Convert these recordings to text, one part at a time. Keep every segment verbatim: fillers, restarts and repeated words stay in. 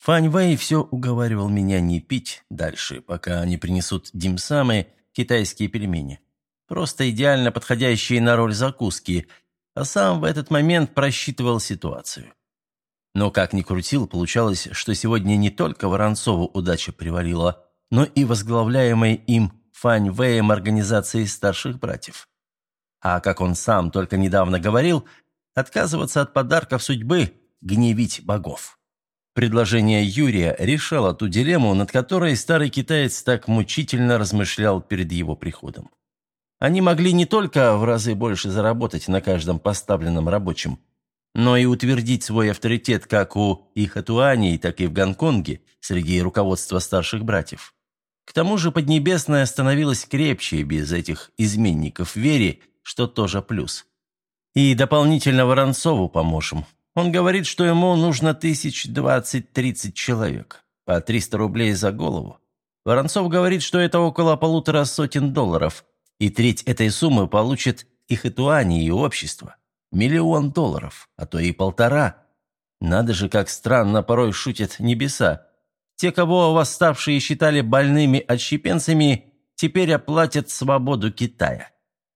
Фань Вэй все уговаривал меня не пить дальше, пока не принесут димсамы, китайские пельмени. Просто идеально подходящие на роль закуски, а сам в этот момент просчитывал ситуацию. Но как ни крутил, получалось, что сегодня не только Воронцову удача привалила, но и возглавляемой им Фань Вэем организации старших братьев. А как он сам только недавно говорил, отказываться от подарков судьбы – гневить богов. Предложение Юрия решало ту дилемму, над которой старый китаец так мучительно размышлял перед его приходом. Они могли не только в разы больше заработать на каждом поставленном рабочем, но и утвердить свой авторитет как у Ихэтуаней, так и в Гонконге среди руководства старших братьев. К тому же Поднебесная становилась крепче без этих изменников в вере, что тоже плюс. И дополнительно Воронцову поможем. Он говорит, что ему нужно тысяч двадцать-тридцать человек, по триста рублей за голову. Воронцов говорит, что это около полутора сотен долларов, и треть этой суммы получит Ихэтуани и общество. Миллион долларов, а то и полтора. Надо же, как странно порой шутят небеса. Те, кого восставшие считали больными отщепенцами, теперь оплатят свободу Китая.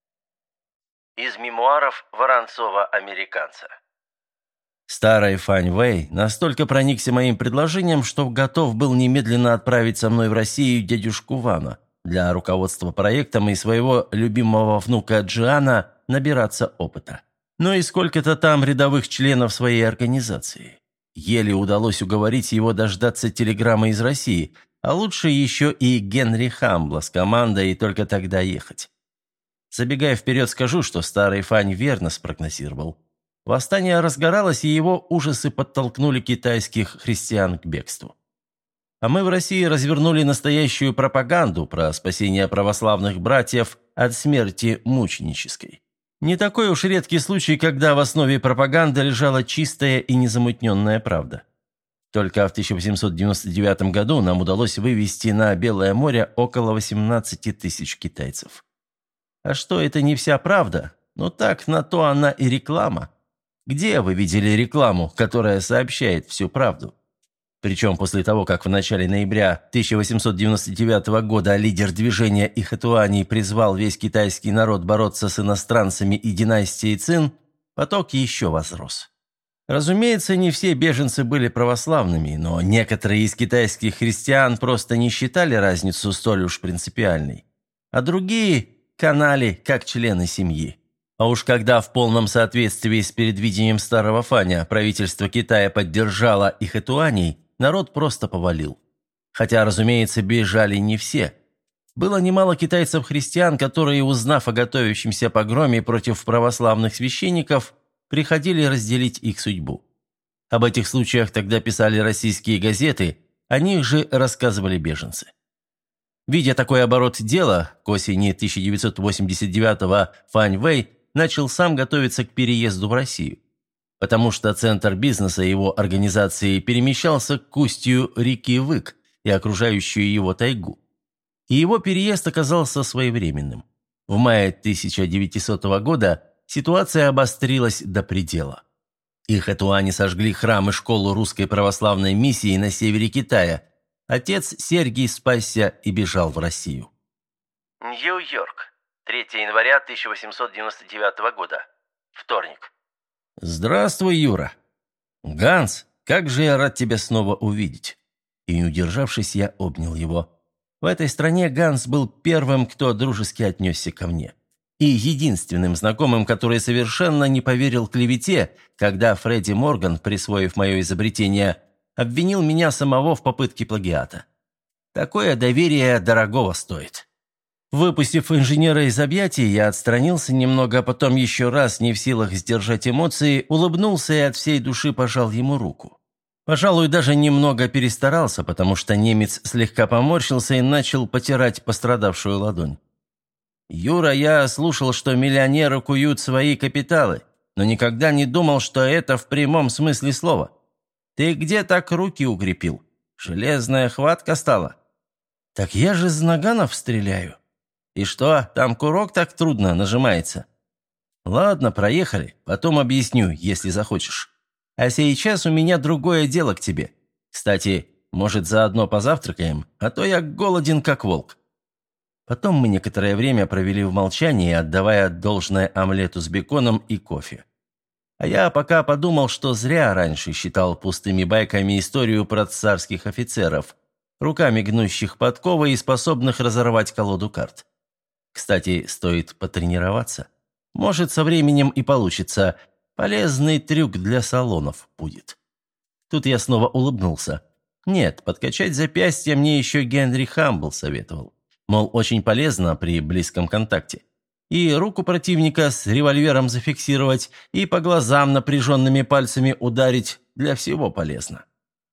Из мемуаров Воронцова-американца. Старый Фань Вэй настолько проникся моим предложением, что готов был немедленно отправить со мной в Россию дядюшку Вана для руководства проектом и своего любимого внука Джиана набираться опыта. Но и сколько-то там рядовых членов своей организации. Еле удалось уговорить его дождаться телеграммы из России, а лучше еще и Генри Хамбла с командой и только тогда ехать. Забегая вперед, скажу, что старый Фань верно спрогнозировал. Восстание разгоралось, и его ужасы подтолкнули китайских христиан к бегству. А мы в России развернули настоящую пропаганду про спасение православных братьев от смерти мученической. Не такой уж редкий случай, когда в основе пропаганды лежала чистая и незамутненная правда. Только в тысяча восемьсот девяносто девятом году нам удалось вывести на Белое море около восемнадцати тысяч китайцев. А что это не вся правда? Ну так, на то она и реклама. Где вы видели рекламу, которая сообщает всю правду? Причем после того, как в начале ноября тысяча восемьсот девяносто девятого года лидер движения Ихэтуани призвал весь китайский народ бороться с иностранцами и династией Цин, поток еще возрос. Разумеется, не все беженцы были православными, но некоторые из китайских христиан просто не считали разницу столь уж принципиальной, а другие канали как члены семьи. А уж когда в полном соответствии с предвидением старого Фаня правительство Китая поддержало Ихэтуаней, народ просто повалил. Хотя, разумеется, бежали не все. Было немало китайцев-христиан, которые, узнав о готовящемся погроме против православных священников, приходили разделить их судьбу. Об этих случаях тогда писали российские газеты, о них же рассказывали беженцы. Видя такой оборот дела, к осени тысяча девятьсот восемьдесят девятого Фань Вэй начал сам готовиться к переезду в Россию, потому что центр бизнеса его организации перемещался к устью реки Вык и окружающую его тайгу. И его переезд оказался своевременным. В мае тысяча девятисотого года ситуация обострилась до предела. Ихэтуани сожгли храм и школу русской православной миссии на севере Китая. Отец Сергий спасся и бежал в Россию. Нью-Йорк. третьего января тысяча восемьсот девяносто девятого года. Вторник. «Здравствуй, Юра!» «Ганс, как же я рад тебя снова увидеть!» И, не удержавшись, я обнял его. В этой стране Ганс был первым, кто дружески отнесся ко мне. И единственным знакомым, который совершенно не поверил клевете, когда Фредди Морган, присвоив мое изобретение, обвинил меня самого в попытке плагиата. Такое доверие дорогого стоит. Выпустив инженера из объятий, я отстранился немного, а потом еще раз, не в силах сдержать эмоции, улыбнулся и от всей души пожал ему руку. Пожалуй, даже немного перестарался, потому что немец слегка поморщился и начал потирать пострадавшую ладонь. «Юра, я слушал, что миллионеры куют свои капиталы, но никогда не думал, что это в прямом смысле слова. Ты где так руки укрепил? Железная хватка стала?» «Так я же с наганов стреляю». «И что, там курок так трудно нажимается?» «Ладно, проехали, потом объясню, если захочешь. А сейчас у меня другое дело к тебе. Кстати, может, заодно позавтракаем, а то я голоден, как волк». Потом мы некоторое время провели в молчании, отдавая должное омлету с беконом и кофе. А я пока подумал, что зря раньше считал пустыми байками историю про царских офицеров, руками гнущих подковы и способных разорвать колоду карт. Кстати, стоит потренироваться. Может, со временем и получится. Полезный трюк для салонов будет. Тут я снова улыбнулся. Нет, подкачать запястье мне еще Генри Хамбл советовал. Мол, очень полезно при близком контакте. И руку противника с револьвером зафиксировать, и по глазам напряженными пальцами ударить для всего полезно.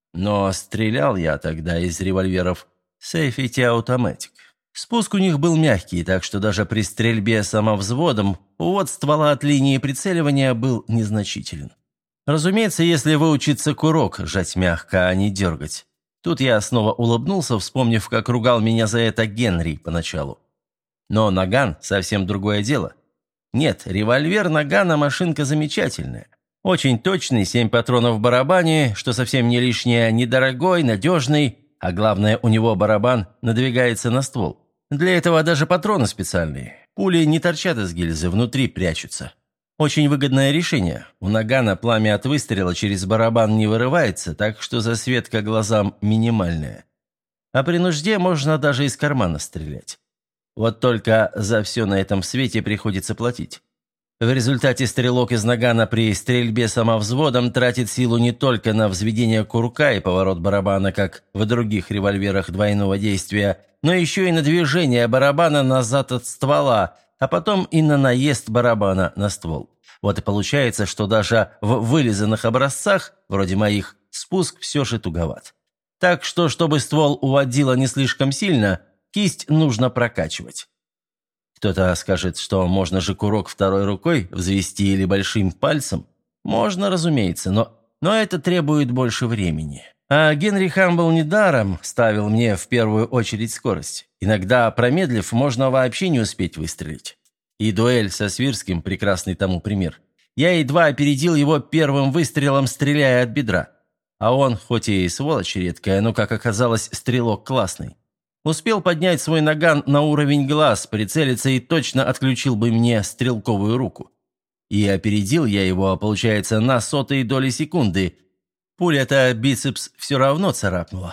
Но стрелял я тогда из револьверов Safety Automatic. Спуск у них был мягкий, так что даже при стрельбе самовзводом увод ствола от линии прицеливания был незначителен. Разумеется, если выучиться курок жать мягко, а не дергать. Тут я снова улыбнулся, вспомнив, как ругал меня за это Генри поначалу. Но наган – совсем другое дело. Нет, револьвер нагана – машинка замечательная. Очень точный, семь патронов в барабане, что совсем не лишнее, недорогой, надежный, а главное, у него барабан надвигается на ствол. Для этого даже патроны специальные. Пули не торчат из гильзы, внутри прячутся. Очень выгодное решение. У нагана пламя от выстрела через барабан не вырывается, так что засветка глазам минимальная. А при нужде можно даже из кармана стрелять. Вот только за все на этом свете приходится платить. В результате стрелок из нагана при стрельбе самовзводом тратит силу не только на взведение курка и поворот барабана, как в других револьверах двойного действия, но еще и на движение барабана назад от ствола, а потом и на наезд барабана на ствол. Вот и получается, что даже в вылизанных образцах, вроде моих, спуск все же туговат. Так что, чтобы ствол уводило не слишком сильно, кисть нужно прокачивать. Кто-то скажет, что можно же курок второй рукой взвести или большим пальцем. Можно, разумеется, но, но это требует больше времени. А Генри Хамбл недаром ставил мне в первую очередь скорость. Иногда, промедлив, можно вообще не успеть выстрелить. И дуэль со Свирским – прекрасный тому пример. Я едва опередил его первым выстрелом, стреляя от бедра. А он, хоть и сволочь редкая, но, как оказалось, стрелок классный. Успел поднять свой наган на уровень глаз, прицелиться и точно отключил бы мне стрелковую руку. И опередил я его, получается, на сотые доли секунды. Пуля-то бицепс все равно царапнула.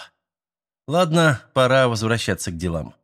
Ладно, пора возвращаться к делам.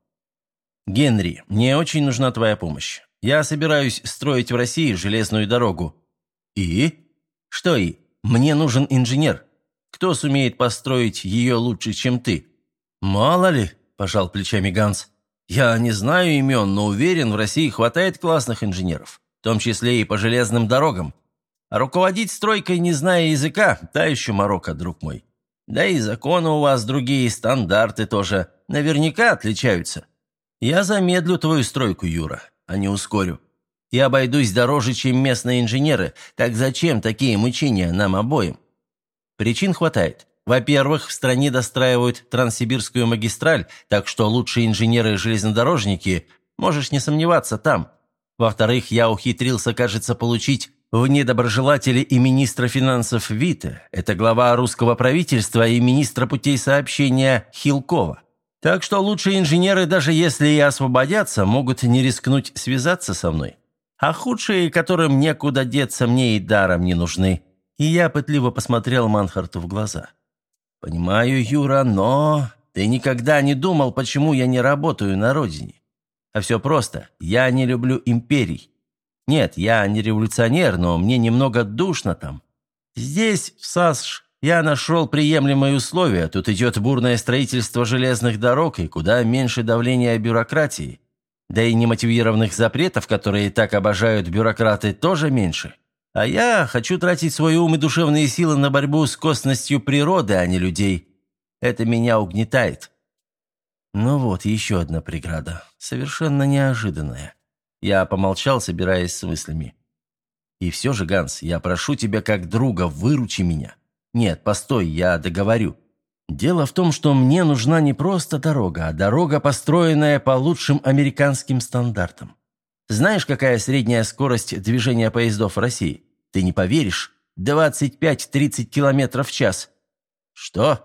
«Генри, мне очень нужна твоя помощь. Я собираюсь строить в России железную дорогу». «И?» «Что и? Мне нужен инженер. Кто сумеет построить ее лучше, чем ты?» «Мало ли», – пожал плечами Ганс. «Я не знаю имен, но уверен, в России хватает классных инженеров, в том числе и по железным дорогам. А руководить стройкой, не зная языка, та еще морока, друг мой. Да и законы у вас другие, стандарты тоже, наверняка отличаются. Я замедлю твою стройку, Юра, а не ускорю. И обойдусь дороже, чем местные инженеры, так зачем такие мучения нам обоим? Причин хватает. Во-первых, в стране достраивают Транссибирскую магистраль, так что лучшие инженеры-железнодорожники, можешь не сомневаться, там. Во-вторых, я ухитрился, кажется, получить в недоброжелатели и министра финансов Вита, это глава русского правительства и министра путей сообщения Хилкова. Так что лучшие инженеры, даже если и освободятся, могут не рискнуть связаться со мной. А худшие, которым некуда деться, мне и даром не нужны. И я пытливо посмотрел Манхарту в глаза. «Понимаю, Юра, но ты никогда не думал, почему я не работаю на родине. А все просто. Я не люблю империй. Нет, я не революционер, но мне немного душно там. Здесь, в САСШ, я нашел приемлемые условия. Тут идет бурное строительство железных дорог и куда меньше давления бюрократии. Да и немотивированных запретов, которые так обожают бюрократы, тоже меньше. А я хочу тратить свой ум и душевные силы на борьбу с косностью природы, а не людей. Это меня угнетает». Ну вот, еще одна преграда. Совершенно неожиданная. Я помолчал, собираясь с мыслями. «И все же, Ганс, я прошу тебя как друга, выручи меня. Нет, постой, я договорю. Дело в том, что мне нужна не просто дорога, а дорога, построенная по лучшим американским стандартам. Знаешь, какая средняя скорость движения поездов в России? Ты не поверишь, двадцать пять-тридцать километров в час». «Что?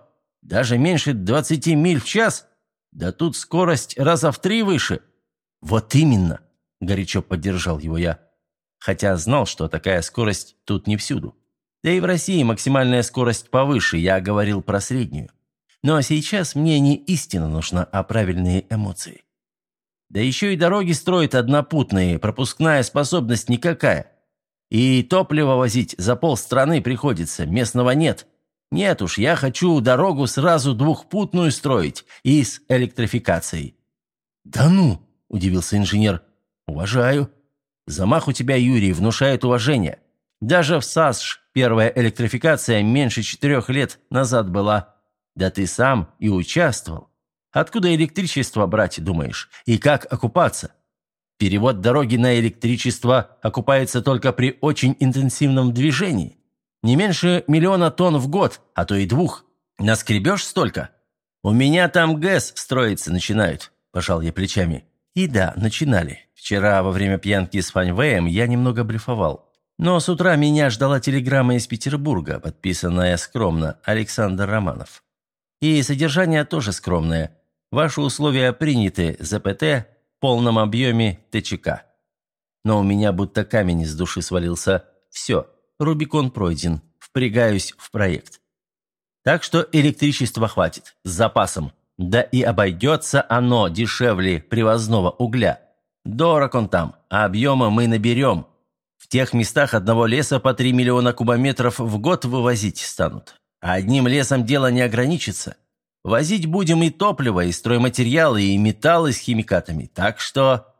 Даже меньше двадцати миль в час? Да тут скорость раза в три выше». «Вот именно», – горячо поддержал его я. Хотя знал, что такая скорость тут не всюду. Да и в России максимальная скорость повыше, я говорил про среднюю. Но сейчас мне не истина нужна, а правильные эмоции. Да еще и дороги строят однопутные, пропускная способность никакая. И топливо возить за полстраны приходится, местного нет. Нет уж, я хочу дорогу сразу двухпутную строить и с электрификацией». «Да ну!» – удивился инженер. «Уважаю. Замах у тебя, Юрий, внушает уважение. Даже в САСШ первая электрификация меньше четырех лет назад была. Да ты сам и участвовал. Откуда электричество брать, думаешь? И как окупаться? Перевод дороги на электричество окупается только при очень интенсивном движении. Не меньше миллиона тонн в год, а то и двух. Наскребешь столько? У меня там ГЭС строиться начинают», – пожал я плечами. И да, начинали. Вчера во время пьянки с Фаньвэем я немного блефовал. Но с утра меня ждала телеграмма из Петербурга, подписанная скромно Александр Романов. И содержание тоже скромное. Ваши условия приняты, ЗПТ в полном объеме ТЧК. Но у меня будто камень из души свалился. Все, Рубикон пройден, впрягаюсь в проект. Так что электричества хватит, с запасом. Да и обойдется оно дешевле привозного угля. Дорог он там, а объема мы наберем. В тех местах одного леса по три миллиона кубометров в год вывозить станут. А одним лесом дело не ограничится. Возить будем и топливо, и стройматериалы, и металлы с химикатами. Так что...»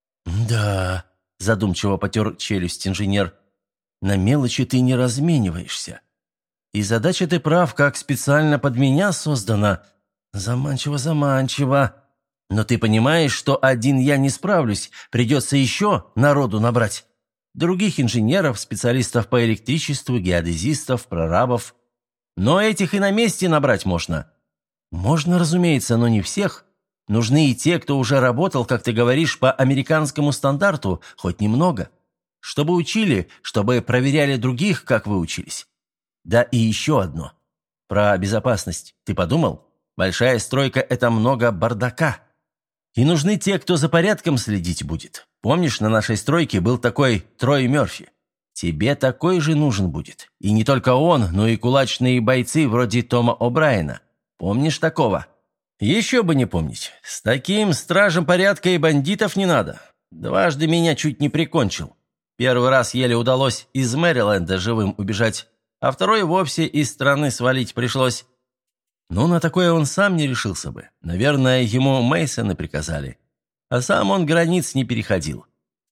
«Да», – задумчиво потер челюсть инженер, – «на мелочи ты не размениваешься. И задача, ты прав, как специально под меня создана. Заманчиво, заманчиво. Но ты понимаешь, что один я не справлюсь, придется еще народу набрать. Других инженеров, специалистов по электричеству, геодезистов, прорабов. Но этих и на месте набрать можно». «Можно, разумеется, но не всех. Нужны и те, кто уже работал, как ты говоришь, по американскому стандарту, хоть немного. Чтобы учили, чтобы проверяли других, как вы учились. Да и еще одно. Про безопасность ты подумал? Большая стройка – это много бардака. И нужны те, кто за порядком следить будет. Помнишь, на нашей стройке был такой Трой Мёрфи? Тебе такой же нужен будет. И не только он, но и кулачные бойцы вроде Тома О'Брайена. Помнишь такого? Еще бы не помнить. С таким стражем порядка и бандитов не надо. Дважды меня чуть не прикончил. Первый раз еле удалось из Мэриленда живым убежать, а второй вовсе из страны свалить пришлось. Но на такое он сам не решился бы. Наверное, ему Мейсоны приказали. А сам он границ не переходил.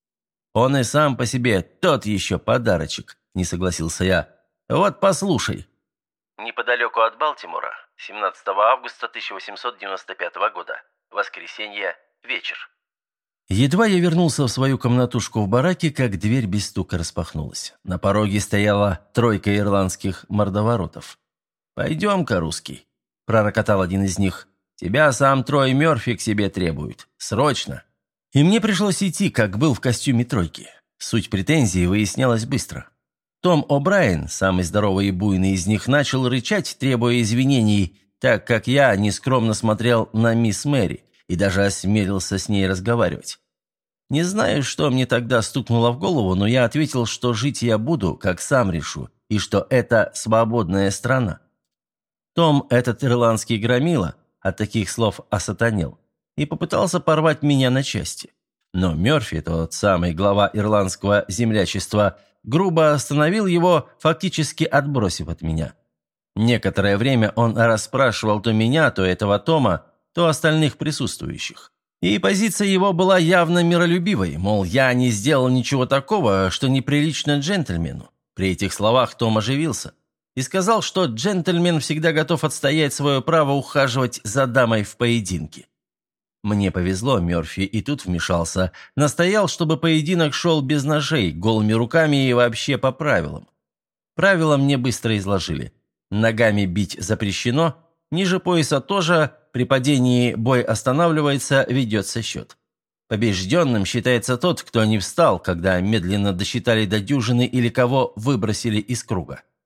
Он и сам по себе тот еще подарочек, не согласился я. Вот послушай. Неподалеку от Балтимора, семнадцатого августа тысяча восемьсот девяносто пятого года. Воскресенье. Вечер. Едва я вернулся в свою комнатушку в бараке, как дверь без стука распахнулась. На пороге стояла тройка ирландских мордоворотов. «Пойдем-ка, русский», – пророкотал один из них. «Тебя сам Трой Мёрфи к себе требует. Срочно». И мне пришлось идти, как был в костюме тройки. Суть претензий выяснялась быстро. Том О'Брайен, самый здоровый и буйный из них, начал рычать, требуя извинений, так как я нескромно смотрел на мисс Мэри и даже осмелился с ней разговаривать. Не знаю, что мне тогда стукнуло в голову, но я ответил, что жить я буду, как сам решу, и что это свободная страна. Том, этот ирландский громила, от таких слов осатанел и попытался порвать меня на части. Но Мёрфи, тот самый глава ирландского землячества, грубо остановил его, фактически отбросив от меня. Некоторое время он расспрашивал то меня, то этого Тома, то остальных присутствующих. И позиция его была явно миролюбивой, мол, я не сделал ничего такого, что неприлично джентльмену. При этих словах Том оживился и сказал, что джентльмен всегда готов отстоять свое право ухаживать за дамой в поединке. Мне повезло, Мёрфи и тут вмешался, настоял, чтобы поединок шел без ножей, голыми руками и вообще по правилам. Правила мне быстро изложили. Ногами бить запрещено, ниже пояса тоже, при падении бой останавливается, ведется счет. Побежденным считается тот, кто не встал, когда медленно досчитали до дюжины или кого выбросили из круга.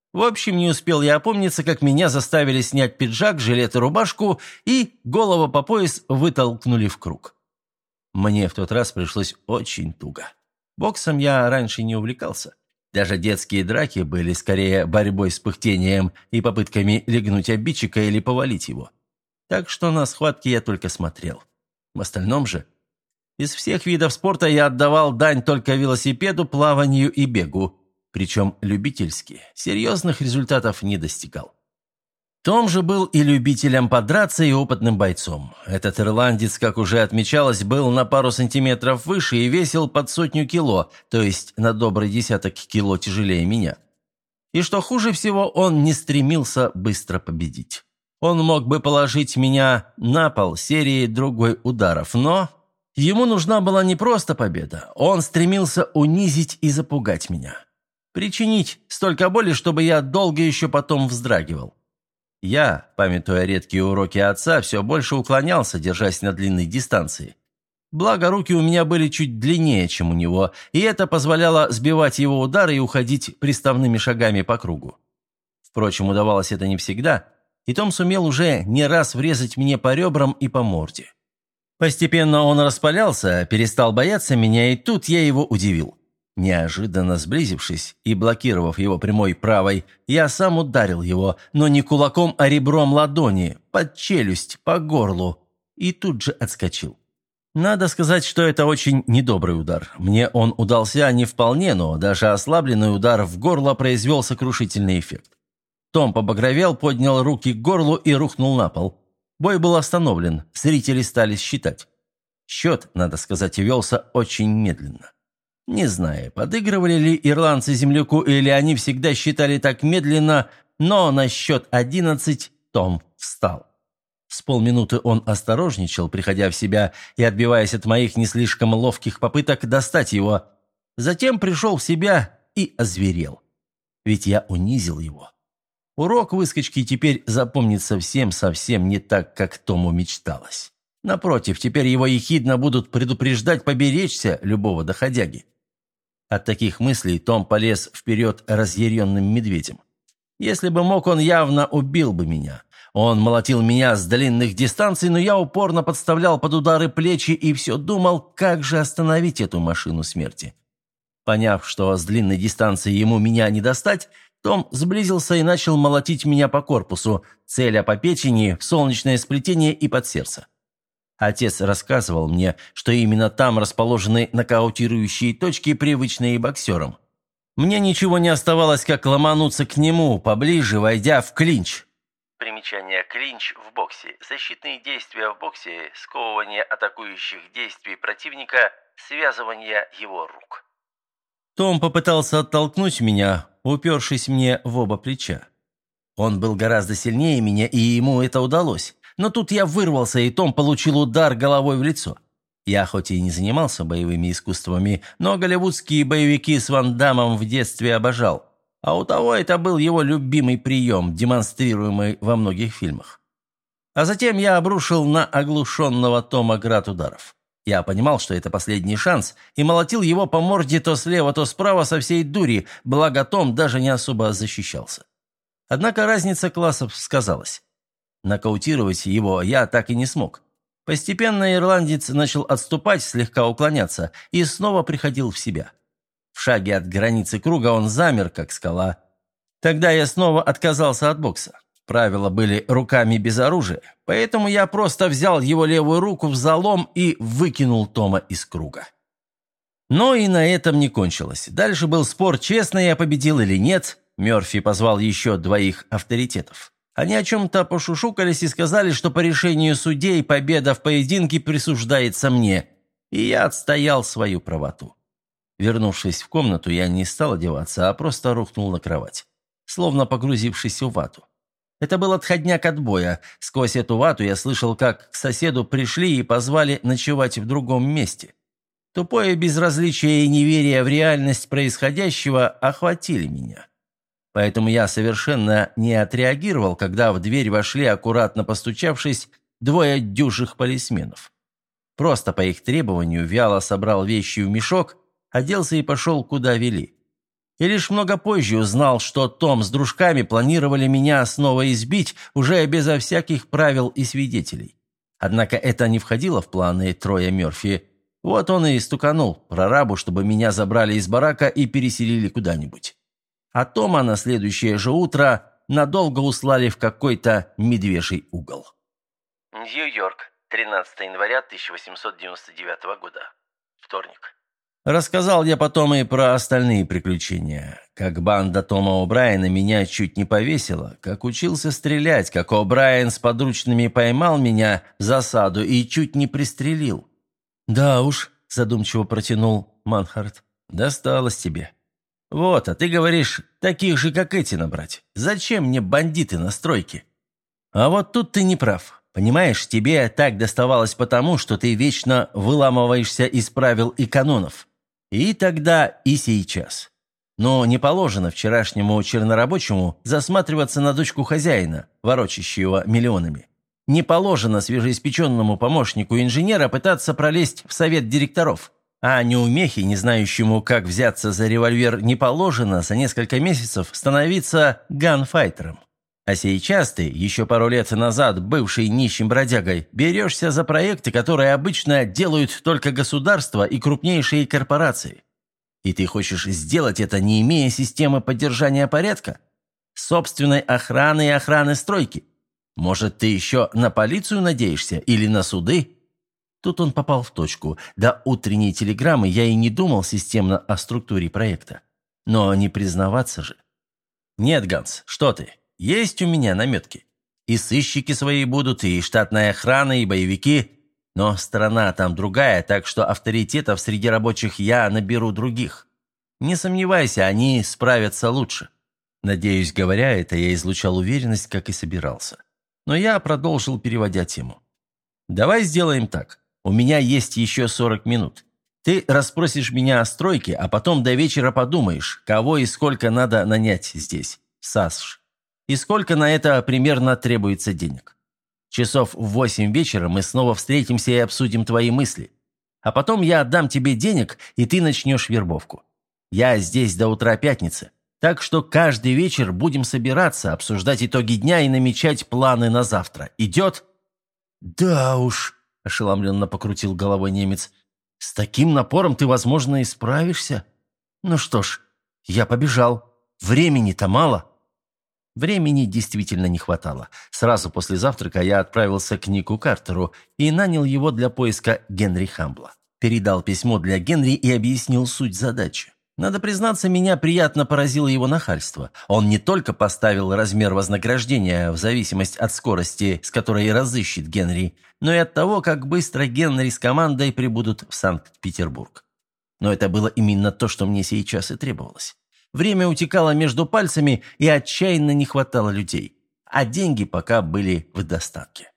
В общем, не успел я опомниться, как меня заставили снять пиджак, жилет и рубашку, и голову по пояс вытолкнули в круг. Мне в тот раз пришлось очень туго. Боксом я раньше не увлекался. Даже детские драки были скорее борьбой с пыхтением и попытками легнуть обидчика или повалить его. Так что на схватки я только смотрел. В остальном же, из всех видов спорта я отдавал дань только велосипеду, плаванию и бегу, причем любительски, серьезных результатов не достигал. Том же был и любителем подраться, и опытным бойцом. Этот ирландец, как уже отмечалось, был на пару сантиметров выше и весил под сотню кило, то есть на добрый десяток кило тяжелее меня. И что хуже всего, он не стремился быстро победить. Он мог бы положить меня на пол серией другой ударов, но ему нужна была не просто победа, он стремился унизить и запугать меня. Причинить столько боли, чтобы я долго еще потом вздрагивал. Я, памятуя редкие уроки отца, все больше уклонялся, держась на длинной дистанции. Благо, руки у меня были чуть длиннее, чем у него, и это позволяло сбивать его удары и уходить приставными шагами по кругу. Впрочем, удавалось это не всегда, и Том сумел уже не раз врезать мне по ребрам и по морде. Постепенно он распалялся, перестал бояться меня, и тут я его удивил. Неожиданно сблизившись и блокировав его прямой правой, я сам ударил его, но не кулаком, а ребром ладони, под челюсть, по горлу, и тут же отскочил. Надо сказать, что это очень недобрый удар. Мне он удался не вполне, но даже ослабленный удар в горло произвел сокрушительный эффект. Том побагровел, поднял руки к горлу и рухнул на пол. Бой был остановлен, зрители стали считать. Счет, надо сказать, велся очень медленно. Не знаю, подыгрывали ли ирландцы земляку или они всегда считали так медленно, но на счет одиннадцать Том встал. С полминуты он осторожничал, приходя в себя и отбиваясь от моих не слишком ловких попыток достать его. Затем пришел в себя и озверел. Ведь я унизил его. Урок выскочки теперь запомнится всем совсем не так, как Тому мечталось. Напротив, теперь его ехидно будут предупреждать поберечься любого доходяги. От таких мыслей Том полез вперед разъяренным медведем. Если бы мог, он явно убил бы меня. Он молотил меня с длинных дистанций, но я упорно подставлял под удары плечи и все думал, как же остановить эту машину смерти. Поняв, что с длинной дистанции ему меня не достать, Том сблизился и начал молотить меня по корпусу, целя по печени, в солнечное сплетение и под сердце. Отец рассказывал мне, что именно там расположены нокаутирующие точки, привычные боксерам. Мне ничего не оставалось, как ломануться к нему, поближе, войдя в клинч. Примечание: клинч в боксе. Защитные действия в боксе, сковывание атакующих действий противника, связывание его рук. Том попытался оттолкнуть меня, упершись мне в оба плеча. Он был гораздо сильнее меня, и ему это удалось. Но тут я вырвался, и Том получил удар головой в лицо. Я хоть и не занимался боевыми искусствами, но голливудские боевики с Ван Даммом в детстве обожал. А у того это был его любимый прием, демонстрируемый во многих фильмах. А затем я обрушил на оглушенного Тома град ударов. Я понимал, что это последний шанс, и молотил его по морде то слева, то справа со всей дури, благо Том даже не особо защищался. Однако разница классов сказалась. Нокаутировать его я так и не смог. Постепенно ирландец начал отступать, слегка уклоняться, и снова приходил в себя. В шаге от границы круга он замер, как скала. Тогда я снова отказался от бокса. Правила были руками без оружия, поэтому я просто взял его левую руку в залом и выкинул Тома из круга. Но и на этом не кончилось. Дальше был спор, честно я победил или нет. Мёрфи позвал еще двоих авторитетов. Они о чем-то пошушукались и сказали, что по решению судей победа в поединке присуждается мне, и я отстоял свою правоту. Вернувшись в комнату, я не стал одеваться, а просто рухнул на кровать, словно погрузившись в вату. Это был отходняк от боя. Сквозь эту вату я слышал, как к соседу пришли и позвали ночевать в другом месте. Тупое безразличие и неверие в реальность происходящего охватили меня. Поэтому я совершенно не отреагировал, когда в дверь вошли, аккуратно постучавшись, двое дюжих полисменов. Просто по их требованию вяло собрал вещи в мешок, оделся и пошел, куда вели. И лишь много позже узнал, что Том с дружками планировали меня снова избить, уже безо всяких правил и свидетелей. Однако это не входило в планы Троя Мёрфи. Вот он и стуканул прорабу, чтобы меня забрали из барака и переселили куда-нибудь. А Тома на следующее же утро надолго услали в какой-то медвежий угол. Нью-Йорк, тринадцатого января тысяча восемьсот девяносто девятого года. Вторник. Рассказал я потом и про остальные приключения. Как банда Тома О'Брайена меня чуть не повесила, как учился стрелять, как О'Брайен с подручными поймал меня в засаду и чуть не пристрелил. «Да уж», – задумчиво протянул Манхарт, – «досталось тебе». «Вот, а ты говоришь, таких же, как эти, набрать. Зачем мне бандиты на стройке?» «А вот тут ты не прав. Понимаешь, тебе так доставалось потому, что ты вечно выламываешься из правил и канонов. И тогда, и сейчас. Но не положено вчерашнему чернорабочему засматриваться на дочку хозяина, ворочащего миллионами. Не положено свежеиспеченному помощнику инженера пытаться пролезть в совет директоров. А неумехе, не знающему, как взяться за револьвер, не положено за несколько месяцев становиться ганфайтером. А сейчас ты, еще пару лет назад бывший нищим бродягой, берешься за проекты, которые обычно делают только государства и крупнейшие корпорации. И ты хочешь сделать это, не имея системы поддержания порядка? Собственной охраны и охраны стройки? Может, ты еще на полицию надеешься или на суды? Тут он попал в точку. До утренней телеграммы я и не думал системно о структуре проекта. Но не признаваться же. Нет, Ганс, что ты? Есть у меня наметки. И сыщики свои будут, и штатная охрана, и боевики. Но страна там другая, так что авторитетов среди рабочих я наберу других. Не сомневайся, они справятся лучше. Надеюсь, говоря это, я излучал уверенность, как и собирался. Но я продолжил, переводя тему. Давай сделаем так. У меня есть еще сорок минут. Ты расспросишь меня о стройке, а потом до вечера подумаешь, кого и сколько надо нанять здесь, в САСШ. И сколько на это примерно требуется денег. Часов в восемь вечера мы снова встретимся и обсудим твои мысли. А потом я отдам тебе денег, и ты начнешь вербовку. Я здесь до утра пятницы, так что каждый вечер будем собираться, обсуждать итоги дня и намечать планы на завтра. Идет?» «Да уж», – ошеломленно покрутил головой немец, – «с таким напором ты, возможно, и справишься. Ну что ж, я побежал. Времени-то мало». Времени действительно не хватало. Сразу после завтрака я отправился к Нику Картеру и нанял его для поиска Генри Хамбла. Передал письмо для Генри и объяснил суть задачи. Надо признаться, меня приятно поразило его нахальство. Он не только поставил размер вознаграждения в зависимость от скорости, с которой разыщет Генри, но и от того, как быстро Генри с командой прибудут в Санкт-Петербург. Но это было именно то, что мне сейчас и требовалось. Время утекало между пальцами, и отчаянно не хватало людей. А деньги пока были в достатке.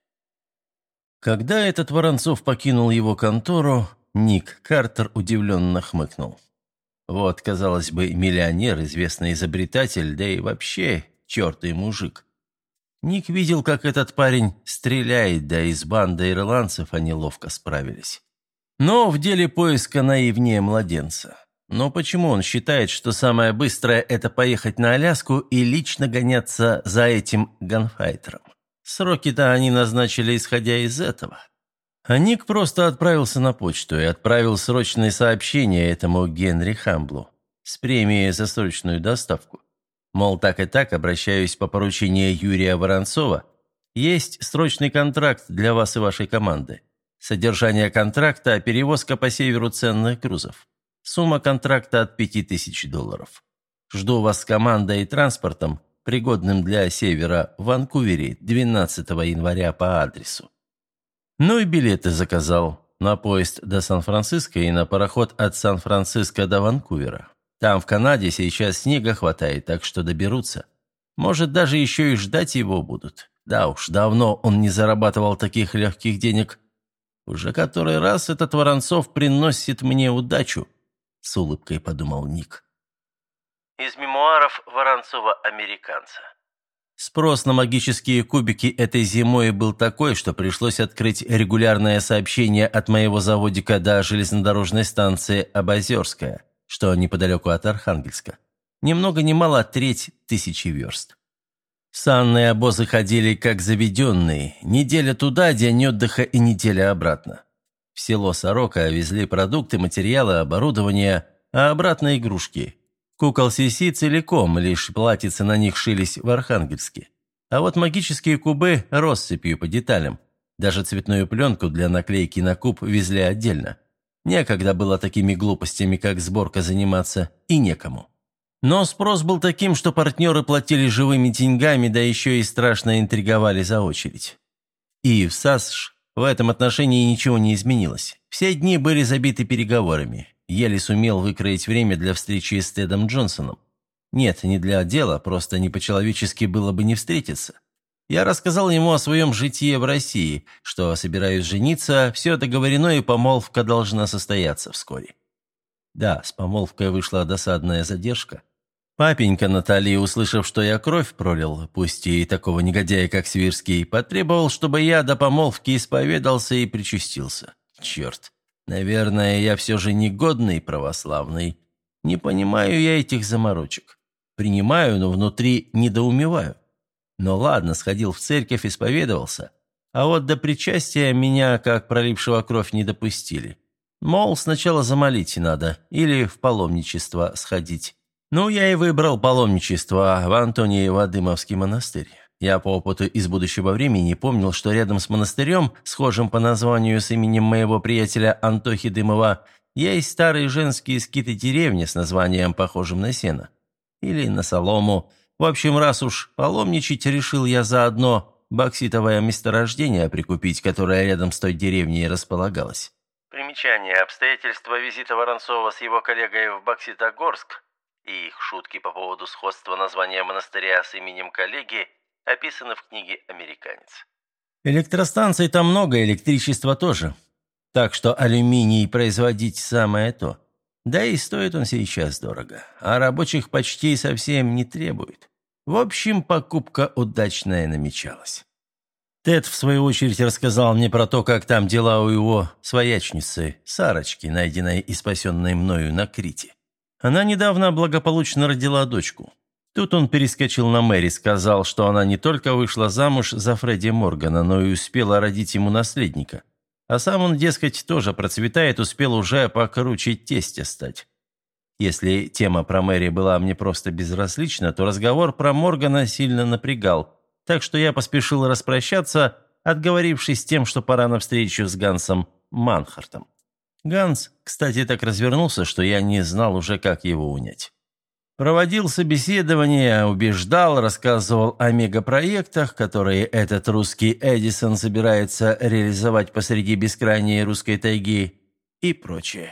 Когда этот Воронцов покинул его контору, Ник Картер удивленно хмыкнул. Вот, казалось бы, миллионер, известный изобретатель, да и вообще чертый мужик. Ник видел, как этот парень стреляет, да и с бандой ирландцев они ловко справились. Но в деле поиска наивнее младенца. Но почему он считает, что самое быстрое – это поехать на Аляску и лично гоняться за этим ганфайтером? Сроки-то они назначили, исходя из этого. А Ник просто отправился на почту и отправил срочное сообщение этому Генри Хамблу с премией за срочную доставку. Мол, так и так, обращаюсь по поручению Юрия Воронцова. Есть срочный контракт для вас и вашей команды. Содержание контракта – перевозка по северу ценных грузов. Сумма контракта от пяти тысяч долларов. Жду вас с командой и транспортом, пригодным для севера, в Ванкувере двенадцатого января по адресу. Ну и билеты заказал на поезд до Сан-Франциско и на пароход от Сан-Франциско до Ванкувера. Там в Канаде сейчас снега хватает, так что доберутся. Может, даже еще и ждать его будут. Да уж, давно он не зарабатывал таких легких денег. Уже который раз этот Воронцов приносит мне удачу. С улыбкой подумал Ник. Из мемуаров Воронцова-американца. Спрос на магические кубики этой зимой был такой, что пришлось открыть регулярное сообщение от моего заводика до железнодорожной станции Абазерская, что неподалеку от Архангельска. Ни много ни мало треть тысячи верст. Санные обозы ходили как заведенные, неделя туда, день отдыха и неделя обратно. В село Сорока везли продукты, материалы, оборудование, а обратно игрушки. Кукол Сиси целиком, лишь платьица на них шились в Архангельске. А вот магические кубы россыпью по деталям. Даже цветную пленку для наклейки на куб везли отдельно. Некогда было такими глупостями, как сборка, заниматься, и некому. Но спрос был таким, что партнеры платили живыми деньгами, да еще и страшно интриговали за очередь. И в САСШ в этом отношении ничего не изменилось. Все дни были забиты переговорами. Еле сумел выкроить время для встречи с Тедом Джонсоном. Нет, не для дела, просто не по-человечески было бы не встретиться. Я рассказал ему о своем житии в России, что собираюсь жениться, все договорено и помолвка должна состояться вскоре. Да, с помолвкой вышла досадная задержка. Папенька Натальи, услышав, что я кровь пролил, пусть и такого негодяя, как Свирский, потребовал, чтобы я до помолвки исповедался и причастился. Черт, наверное, я все же негодный православный. Не понимаю я этих заморочек. Принимаю, но внутри недоумеваю. Но ладно, сходил в церковь, исповедовался. А вот до причастия меня, как пролившего кровь, не допустили. Мол, сначала замолить надо или в паломничество сходить. Ну, я и выбрал паломничество в Антониево-Дымовский монастырь. Я по опыту из будущего времени помнил, что рядом с монастырем, схожим по названию с именем моего приятеля Антохи Дымова, есть старые женские скиты деревни с названием, похожим на сено. Или на солому. В общем, раз уж паломничать, решил я заодно бокситовое месторождение прикупить, которое рядом с той деревней располагалось. Примечание. Обстоятельства визита Воронцова с его коллегой в Бокситогорск и их шутки по поводу сходства названия монастыря с именем коллеги описаны в книге «Американец». Электростанций там много, электричества тоже. Так что алюминий производить самое то. Да и стоит он сейчас дорого, а рабочих почти совсем не требует. В общем, покупка удачная намечалась. Тед, в свою очередь, рассказал мне про то, как там дела у его своячницы, Сарочки, найденной и спасенной мною на Крите. Она недавно благополучно родила дочку. Тут он перескочил на Мэри, сказал, что она не только вышла замуж за Фредди Моргана, но и успела родить ему наследника. А сам он, дескать, тоже процветает, успел уже покруче тестя стать. Если тема про Мэри была мне просто безразлична, то разговор про Моргана сильно напрягал, так что я поспешил распрощаться, отговорившись тем, что пора на встречу с Гансом Манхартом. Ганс, кстати, так развернулся, что я не знал уже, как его унять. Проводил собеседование, убеждал, рассказывал о мегапроектах, которые этот русский Эдисон собирается реализовать посреди бескрайней русской тайги и прочее.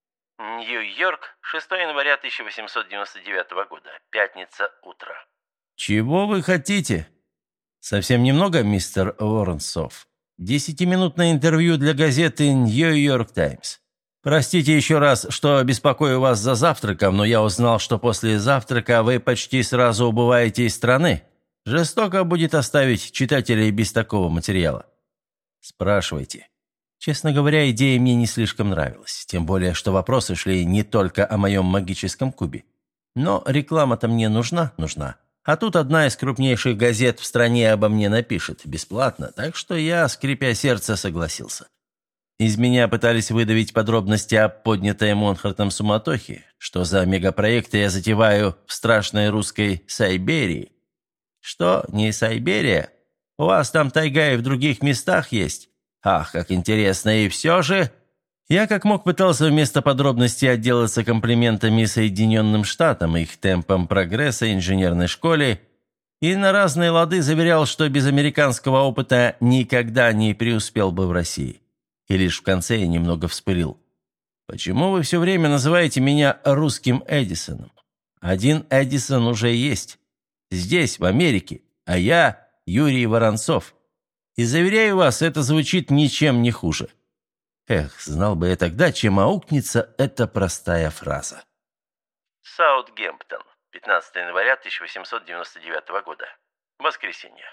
Нью-Йорк, шестого января тысяча восемьсот девяносто девятого года. Пятница, утро. «Чего вы хотите?» «Совсем немного, мистер Воронцов. Десятиминутное интервью для газеты «Нью-Йорк Таймс». Простите еще раз, что беспокою вас за завтраком, но я узнал, что после завтрака вы почти сразу убываете из страны. Жестоко будет оставить читателей без такого материала». «Спрашивайте». Честно говоря, идея мне не слишком нравилась, тем более, что вопросы шли не только о моем магическом кубе. Но реклама-то мне нужна, нужна. А тут одна из крупнейших газет в стране обо мне напишет бесплатно, так что я, скрипя сердце, согласился. Из меня пытались выдавить подробности о поднятой Монхартом суматохе, что за мегапроекты я затеваю в страшной русской Сайберии. Что, не Сайберия? У вас там тайга и в других местах есть? Ах, как интересно, и все же... Я как мог пытался вместо подробностей отделаться комплиментами Соединенным Штатам, их темпом прогресса, инженерной школе, и на разные лады заверял, что без американского опыта никогда не преуспел бы в России. И лишь в конце я немного вспылил. «Почему вы все время называете меня русским Эдисоном? Один Эдисон уже есть. Здесь, в Америке, а я Юрий Воронцов. И заверяю вас, это звучит ничем не хуже». Эх, знал бы я тогда, чем аукнется эта простая фраза. Саутгемптон, пятнадцатого января тысяча восемьсот девяносто девятого года. Воскресенье.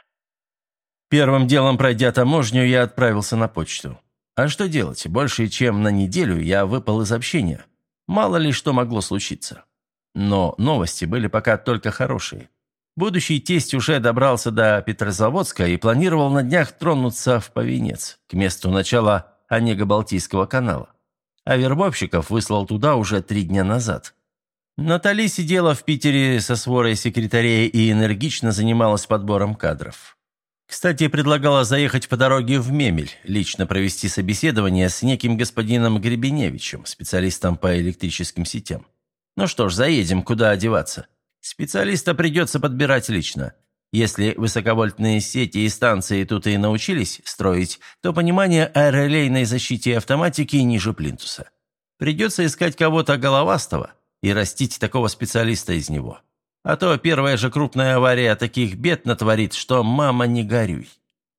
Первым делом, пройдя таможню, я отправился на почту. А что делать? Больше чем на неделю я выпал из общения. Мало ли что могло случиться. Но новости были пока только хорошие. Будущий тесть уже добрался до Петрозаводска и планировал на днях тронуться в Повинец, к месту начала Онего-Балтийского канала. А вербовщиков выслал туда уже три дня назад. Натали сидела в Питере со сворой секретарей и энергично занималась подбором кадров. Кстати, предлагала заехать по дороге в Мемель, лично провести собеседование с неким господином Гребеневичем, специалистом по электрическим сетям. Ну что ж, заедем, куда одеваться. Специалиста придется подбирать лично. Если высоковольтные сети и станции тут и научились строить, то понимание о релейной защите и автоматике ниже плинтуса. Придется искать кого-то головастого и растить такого специалиста из него. А то первая же крупная авария таких бед натворит, что мама не горюй.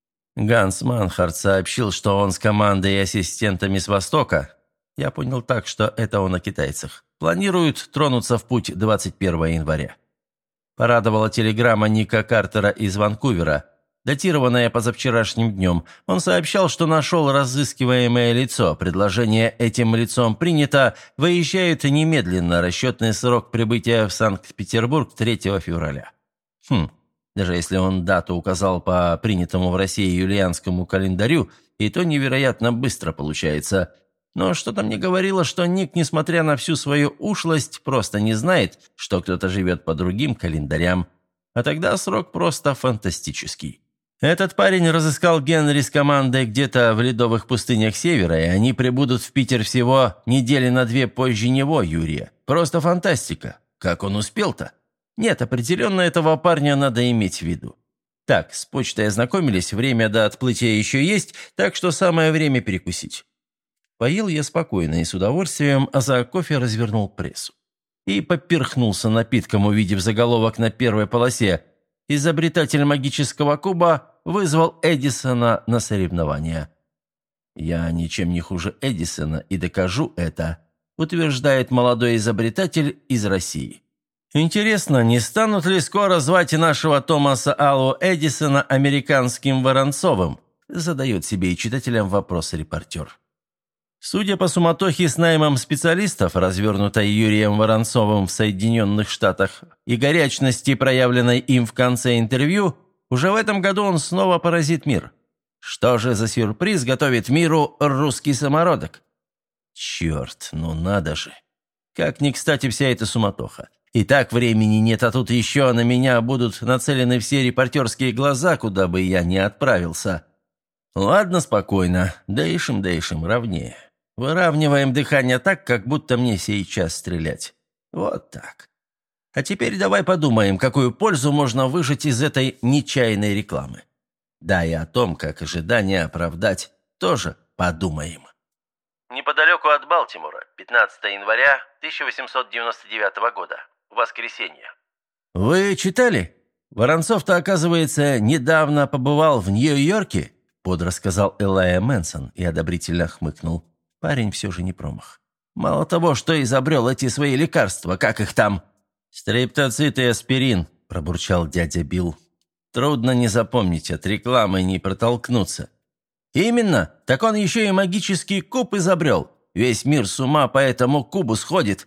Ганс Манхард сообщил, что он с командой и ассистентами с Востока, я понял так, что это он о китайцах, планируют тронуться в путь двадцать первого января. Порадовала телеграмма Ника Картера из Ванкувера, датированная позавчерашним днем. Он сообщал, что нашел разыскиваемое лицо. Предложение этим лицом принято. Выезжают немедленно. Расчетный срок прибытия в Санкт-Петербург третьего февраля. Хм, даже если он дату указал по принятому в России юлианскому календарю, и то невероятно быстро получается. Но что-то мне говорило, что Ник, несмотря на всю свою ушлость, просто не знает, что кто-то живет по другим календарям. А тогда срок просто фантастический. Этот парень разыскал Генри с командой где-то в ледовых пустынях Севера, и они прибудут в Питер всего недели на две позже него, Юрия. Просто фантастика. Как он успел-то? Нет, определенно этого парня надо иметь в виду. Так, с почтой ознакомились, время до отплытия еще есть, так что самое время перекусить. Поел я спокойно и с удовольствием, а за кофе развернул прессу. И поперхнулся напитком, увидев заголовок на первой полосе. Изобретатель магического куба вызвал Эдисона на соревнования. «Я ничем не хуже Эдисона и докажу это», утверждает молодой изобретатель из России. Интересно, не станут ли скоро звать нашего Томаса Алву Эдисона американским Воронцовым? Задает себе и читателям вопрос репортер. Судя по суматохе с наймом специалистов, развернутой Юрием Воронцовым в Соединенных Штатах, и горячности, проявленной им в конце интервью, уже в этом году он снова поразит мир. Что же за сюрприз готовит миру русский самородок? Черт, ну надо же. Как ни кстати вся эта суматоха. И так времени нет, а тут еще на меня будут нацелены все репортерские глаза, куда бы я ни отправился. Ладно, спокойно. Дышим, дышим, ровнее. Выравниваем дыхание так, как будто мне сейчас стрелять. Вот так. А теперь давай подумаем, какую пользу можно выжать из этой нечаянной рекламы. Да, и о том, как ожидания оправдать, тоже подумаем. Неподалеку от Балтимора, пятнадцатого января тысяча восемьсот девяносто девятого года, воскресенье. Вы читали? Воронцов-то, оказывается, недавно побывал в Нью-Йорке, бодро сказал Элайя Мэнсон и одобрительно хмыкнул. Парень все же не промах. Мало того, что изобрел эти свои лекарства, как их там? «Стриптоцит и аспирин», – пробурчал дядя Билл. «Трудно не запомнить, от рекламы не протолкнуться». «Именно! Так он еще и магический куб изобрел. Весь мир с ума по этому кубу сходит».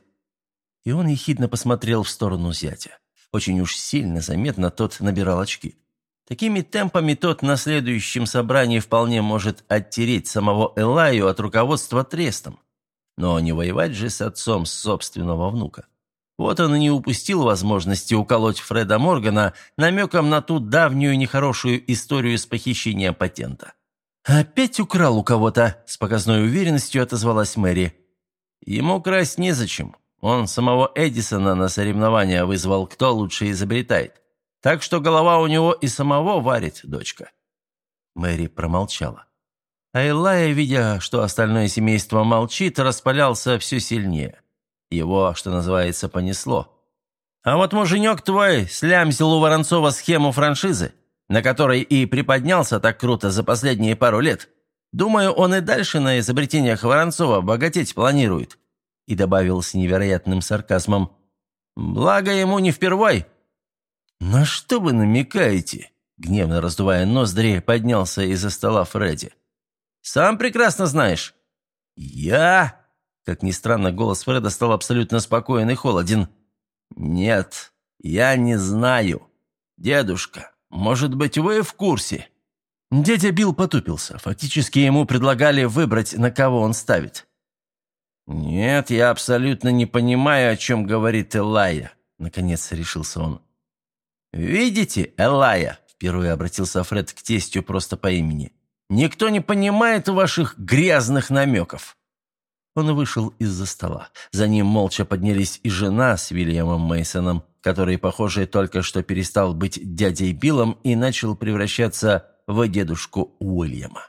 И он ехидно посмотрел в сторону зятя. Очень уж сильно заметно тот набирал очки. Такими темпами тот на следующем собрании вполне может оттереть самого Элайю от руководства трестом. Но не воевать же с отцом собственного внука. Вот он и не упустил возможности уколоть Фреда Моргана намеком на ту давнюю нехорошую историю с похищением патента. «Опять украл у кого-то», – с показной уверенностью отозвалась Мэри. «Ему красть незачем. Он самого Эдисона на соревнования вызвал, кто лучше изобретает. Так что голова у него и самого варит, дочка». Мэри промолчала. А Элайя, видя, что остальное семейство молчит, распалялся все сильнее. Его, что называется, понесло. «А вот муженек твой слямзил у Воронцова схему франшизы, на которой и приподнялся так круто за последние пару лет. Думаю, он и дальше на изобретениях Воронцова богатеть планирует», и добавил с невероятным сарказмом. «Благо ему не впервой». «На что вы намекаете?» Гневно раздувая ноздри, поднялся из-за стола Фредди. «Сам прекрасно знаешь». «Я?» Как ни странно, голос Фреда стал абсолютно спокоен и холоден. «Нет, я не знаю. Дедушка, может быть, вы в курсе?» Дядя Билл потупился. Фактически ему предлагали выбрать, на кого он ставит. «Нет, я абсолютно не понимаю, о чем говорит Элайя», — наконец решился он. «Видите, Элайя?» — впервые обратился Фред к тестю просто по имени. «Никто не понимает ваших грязных намеков». Он вышел из-за стола. За ним молча поднялись и жена с Вильямом Мейсоном, который, похоже, только что перестал быть дядей Биллом и начал превращаться в дедушку Уильяма.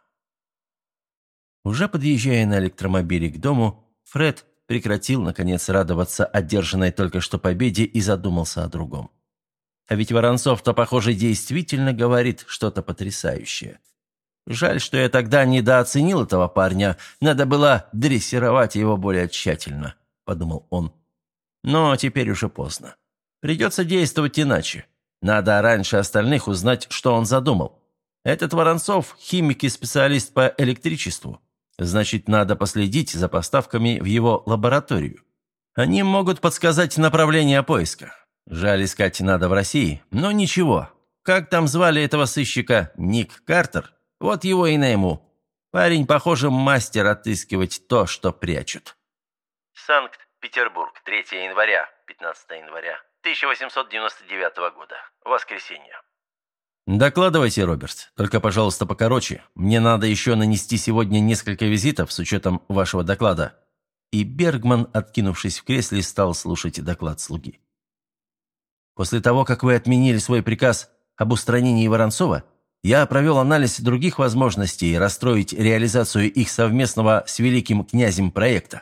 Уже подъезжая на электромобиле к дому, Фред прекратил, наконец, радоваться одержанной только что победе и задумался о другом. А ведь Воронцов-то, похоже, действительно говорит что-то потрясающее. Жаль, что я тогда недооценил этого парня. Надо было дрессировать его более тщательно, подумал он. Но теперь уже поздно. Придется действовать иначе. Надо раньше остальных узнать, что он задумал. Этот Воронцов – химик и специалист по электричеству. Значит, надо последить за поставками в его лабораторию. Они могут подсказать направление поиска. Жаль, искать надо в России, но ничего. Как там звали этого сыщика? Ник Картер? Вот его и найму. Парень, похоже, мастер отыскивать то, что прячут. Санкт-Петербург, третьего января, пятнадцатого января тысяча восемьсот девяносто девятого года. Воскресенье. Докладывайте, Роберт. Только, пожалуйста, покороче. Мне надо еще нанести сегодня несколько визитов с учетом вашего доклада. И Бергман, откинувшись в кресле, стал слушать доклад слуги. После того, как вы отменили свой приказ об устранении Воронцова, я провел анализ других возможностей расстроить реализацию их совместного с великим князем проекта.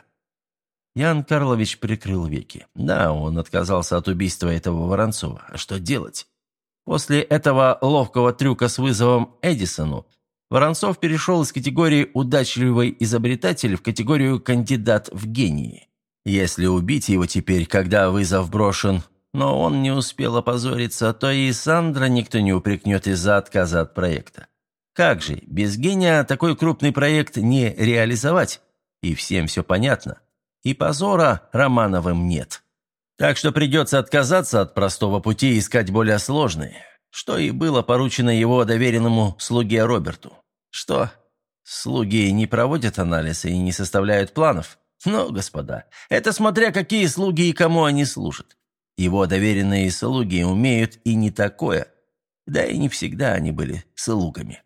Ян Карлович прикрыл веки. Да, он отказался от убийства этого Воронцова. А что делать? После этого ловкого трюка с вызовом Эдисону Воронцов перешел из категории «удачливый изобретатель» в категорию «кандидат в гении». Если убить его теперь, когда вызов брошен, но он не успел опозориться, то и Сандра никто не упрекнет из-за отказа от проекта. Как же, без гения такой крупный проект не реализовать? И всем все понятно. И позора Романовым нет. Так что придется отказаться от простого пути и искать более сложные, что и было поручено его доверенному слуге Роберту. Что? Слуги не проводят анализа и не составляют планов? Ну, господа, это смотря какие слуги и кому они служат. Его доверенные слуги умеют и не такое, да и не всегда они были слугами.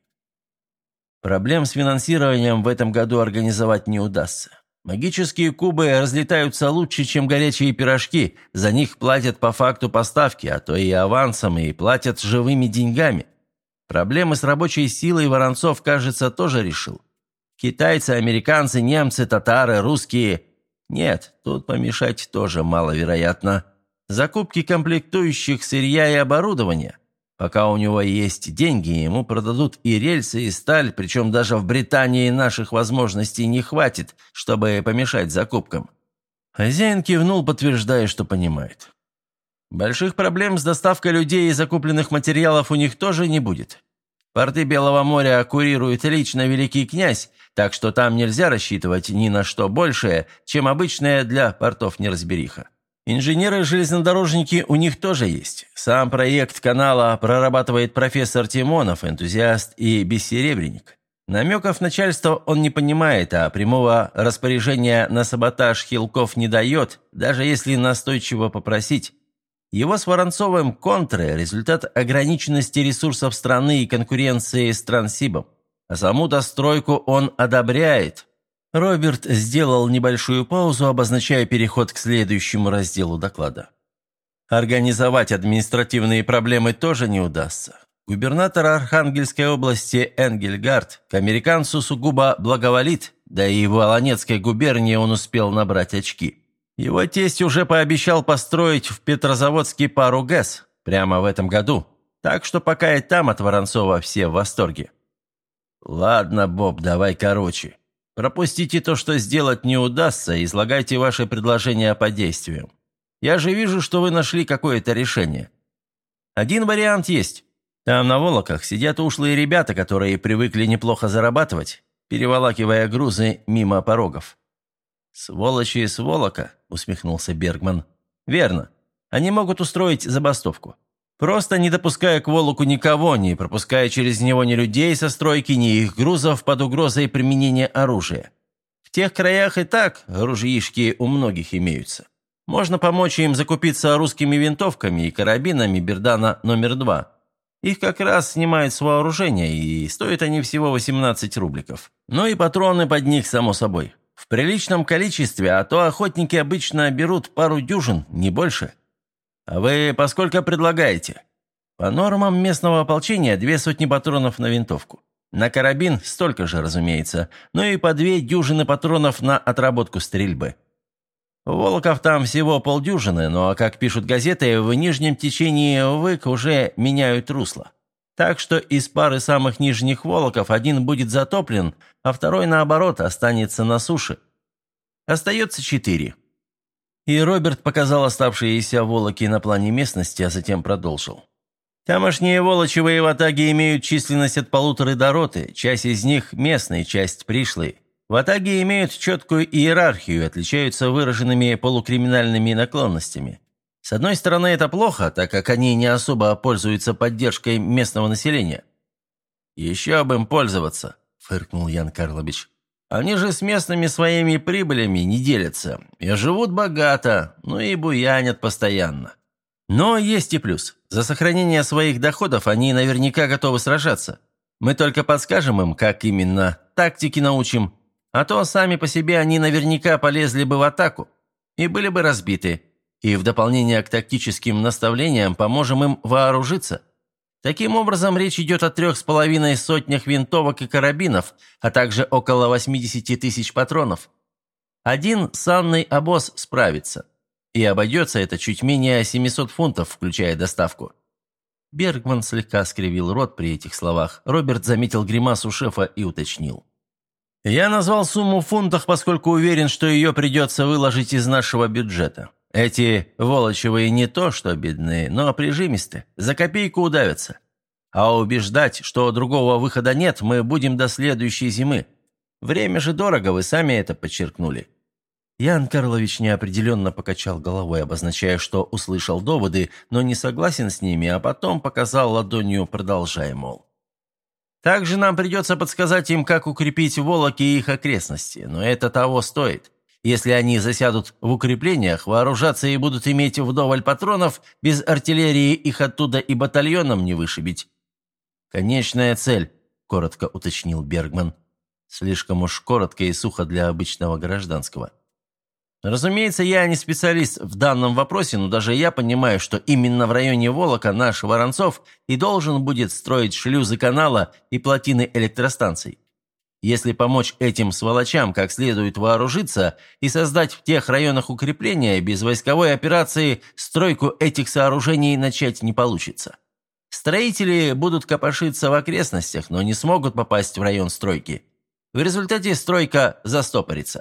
Проблем с финансированием в этом году организовать не удастся. Магические кубы разлетаются лучше, чем горячие пирожки, за них платят по факту поставки, а то и авансом, и платят живыми деньгами. Проблемы с рабочей силой Воронцов, кажется, тоже решил. Китайцы, американцы, немцы, татары, русские. Нет, тут помешать тоже маловероятно. Закупки комплектующих, сырья и оборудования. Пока у него есть деньги, ему продадут и рельсы, и сталь, причем даже в Британии наших возможностей не хватит, чтобы помешать закупкам. Хозяин кивнул, подтверждая, что понимает. Больших проблем с доставкой людей и закупленных материалов у них тоже не будет. Порты Белого моря курирует лично великий князь, так что там нельзя рассчитывать ни на что большее, чем обычная для портов неразбериха. Инженеры-железнодорожники у них тоже есть. Сам проект канала прорабатывает профессор Тимонов, энтузиаст и бессеребренник. Намеков начальства он не понимает, а прямого распоряжения на саботаж Хилков не дает, даже если настойчиво попросить. Его с Воронцовым контры – результат ограниченности ресурсов страны и конкуренции с Транссибом. А саму достройку он одобряет. Роберт сделал небольшую паузу, обозначая переход к следующему разделу доклада. Организовать административные проблемы тоже не удастся. Губернатор Архангельской области Энгельгард к американцу сугубо благоволит, да и в Волонецкой губернии он успел набрать очки. Его тесть уже пообещал построить в Петрозаводске пару ГЭС прямо в этом году, так что пока и там от Воронцова все в восторге. «Ладно, Боб, давай короче. Пропустите то, что сделать не удастся, и излагайте ваши предложения по действиям. Я же вижу, что вы нашли какое-то решение. Один вариант есть. Там на Волоках сидят ушлые ребята, которые привыкли неплохо зарабатывать, переволакивая грузы мимо порогов». «Сволочи с Волока», — усмехнулся Бергман. «Верно. Они могут устроить забастовку. Просто не допуская к Волоку никого, не пропуская через него ни людей со стройки, ни их грузов под угрозой применения оружия. В тех краях и так оружейшки у многих имеются. Можно помочь им закупиться русскими винтовками и карабинами Бердана номер два. Их как раз снимают с вооружения, и стоят они всего восемнадцать рубликов. Ну и патроны под них, само собой. В приличном количестве, а то охотники обычно берут пару дюжин, не больше. А вы поскольку предлагаете? По нормам местного ополчения две сотни патронов на винтовку. На карабин столько же, разумеется, ну и по две дюжины патронов на отработку стрельбы. У Волоков там всего полдюжины, но, как пишут газеты, в нижнем течении Вык уже меняют русло. Так что из пары самых нижних Волоков один будет затоплен, а второй, наоборот, останется на суше. Остается четыре. И Роберт показал оставшиеся Волоки на плане местности, а затем продолжил. Тамошние волочевые ватаги имеют численность от полуторы до роты, часть из них местные, часть пришлые. Ватаги имеют четкую иерархию, отличаются выраженными полукриминальными наклонностями. С одной стороны, это плохо, так как они не особо пользуются поддержкой местного населения. «Еще бы им пользоваться», – фыркнул Ян Карлович. «Они же с местными своими прибылями не делятся, и живут богато, ну и буянят постоянно. Но есть и плюс. За сохранение своих доходов они наверняка готовы сражаться. Мы только подскажем им, как именно, тактики научим, а то сами по себе они наверняка полезли бы в атаку и были бы разбиты. И в дополнение к тактическим наставлениям поможем им вооружиться. Таким образом, речь идет о трех с половиной сотнях винтовок и карабинов, а также около восьмидесяти тысяч патронов. Один санный обоз справится. И обойдется это чуть менее семисот фунтов, включая доставку». Бергман слегка скривил рот при этих словах. Роберт заметил гримасу шефа и уточнил. «Я назвал сумму в фунтах, поскольку уверен, что ее придется выложить из нашего бюджета. Эти волочевые не то что бедные, но прижимисты, за копейку удавятся. А убеждать, что другого выхода нет, мы будем до следующей зимы. Время же дорого, вы сами это подчеркнули». Ян Карлович неопределенно покачал головой, обозначая, что услышал доводы, но не согласен с ними, а потом показал ладонью, продолжая, мол. «Также нам придется подсказать им, как укрепить Волоки и их окрестности, но это того стоит. Если они засядут в укреплениях, вооружаться и будут иметь вдоволь патронов, без артиллерии их оттуда и батальоном не вышибить». «Конечная цель», – коротко уточнил Бергман. Слишком уж коротко и сухо для обычного гражданского. «Разумеется, я не специалист в данном вопросе, но даже я понимаю, что именно в районе Волока наш Воронцов и должен будет строить шлюзы канала и плотины электростанций. Если помочь этим сволочам как следует вооружиться и создать в тех районах укрепления, без войсковой операции стройку этих сооружений начать не получится. Строители будут копошиться в окрестностях, но не смогут попасть в район стройки. В результате стройка застопорится».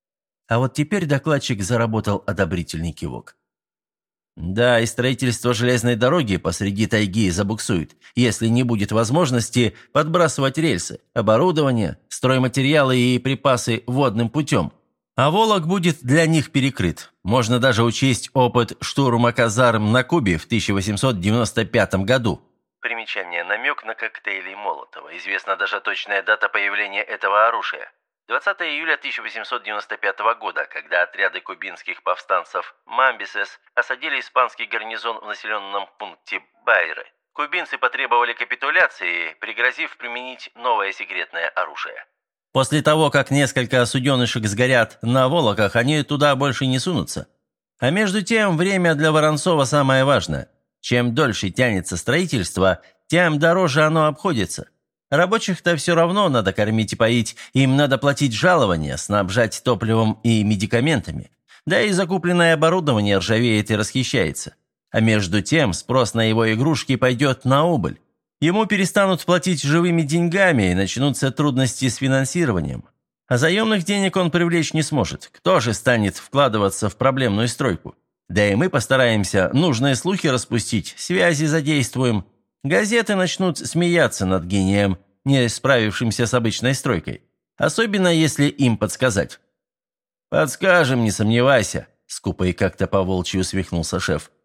А вот теперь докладчик заработал одобрительный кивок. «Да, и строительство железной дороги посреди тайги забуксует, если не будет возможности подбрасывать рельсы, оборудование, стройматериалы и припасы водным путем. А Волок будет для них перекрыт. Можно даже учесть опыт штурма казарм на Кубе в тысяча восемьсот девяносто пятом году». Примечание. Намек на коктейли Молотова. Известна даже точная дата появления этого оружия. двадцатого июля тысяча восемьсот девяносто пятого года, когда отряды кубинских повстанцев «Мамбисес» осадили испанский гарнизон в населенном пункте Байре. Кубинцы потребовали капитуляции, пригрозив применить новое секретное оружие. После того, как несколько суденышек сгорят на Волоках, они туда больше не сунутся. А между тем, время для Воронцова самое важное. Чем дольше тянется строительство, тем дороже оно обходится. Рабочих-то все равно надо кормить и поить, им надо платить жалования, снабжать топливом и медикаментами. Да и закупленное оборудование ржавеет и расхищается. А между тем спрос на его игрушки пойдет на убыль. Ему перестанут платить живыми деньгами и начнутся трудности с финансированием. А заемных денег он привлечь не сможет. Кто же станет вкладываться в проблемную стройку? Да и мы постараемся нужные слухи распустить, связи задействуем. Газеты начнут смеяться над гением, не справившимся с обычной стройкой. Особенно, если им подсказать. «Подскажем, не сомневайся», – скупо и как-то по-волчьи усмехнулся шеф.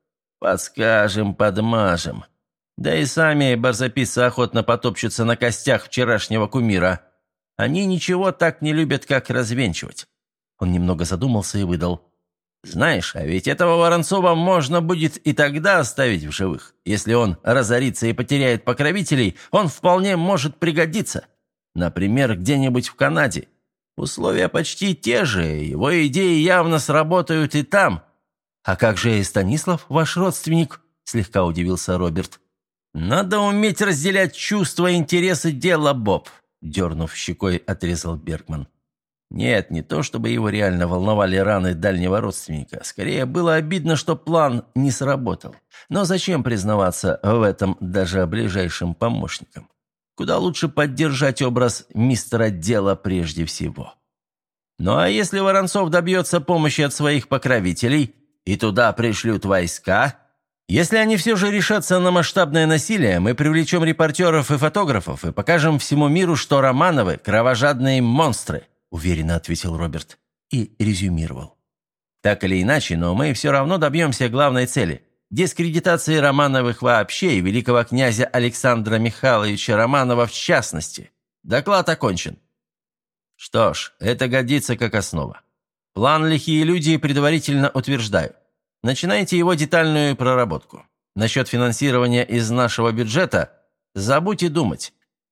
Подскажем, подмажем. Да и сами барзаписцы охотно потопчутся на костях вчерашнего кумира. Они ничего так не любят, как развенчивать». Он немного задумался и выдал: «Знаешь, а ведь этого Воронцова можно будет и тогда оставить в живых. Если он разорится и потеряет покровителей, он вполне может пригодиться. Например, где-нибудь в Канаде. Условия почти те же, его идеи явно сработают и там». «А как же Станислав, ваш родственник?» – слегка удивился Роберт. «Надо уметь разделять чувства и интересы дела, Боб», – дернув щекой, отрезал Бергман. Нет, не то чтобы его реально волновали раны дальнего родственника. Скорее, было обидно, что план не сработал. Но зачем признаваться в этом даже ближайшим помощникам? Куда лучше поддержать образ мистера Дела прежде всего. Ну а если Воронцов добьется помощи от своих покровителей, и туда пришлют войска? Если они все же решатся на масштабное насилие, мы привлечем репортеров и фотографов и покажем всему миру, что Романовы – кровожадные монстры», – уверенно ответил Роберт и резюмировал. «Так или иначе, но мы все равно добьемся главной цели – дискредитации Романовых вообще и великого князя Александра Михайловича Романова в частности. Доклад окончен». «Что ж, это годится как основа. План «Лихие люди» предварительно утверждаю. Начинайте его детальную проработку. Насчет финансирования из нашего бюджета забудьте думать.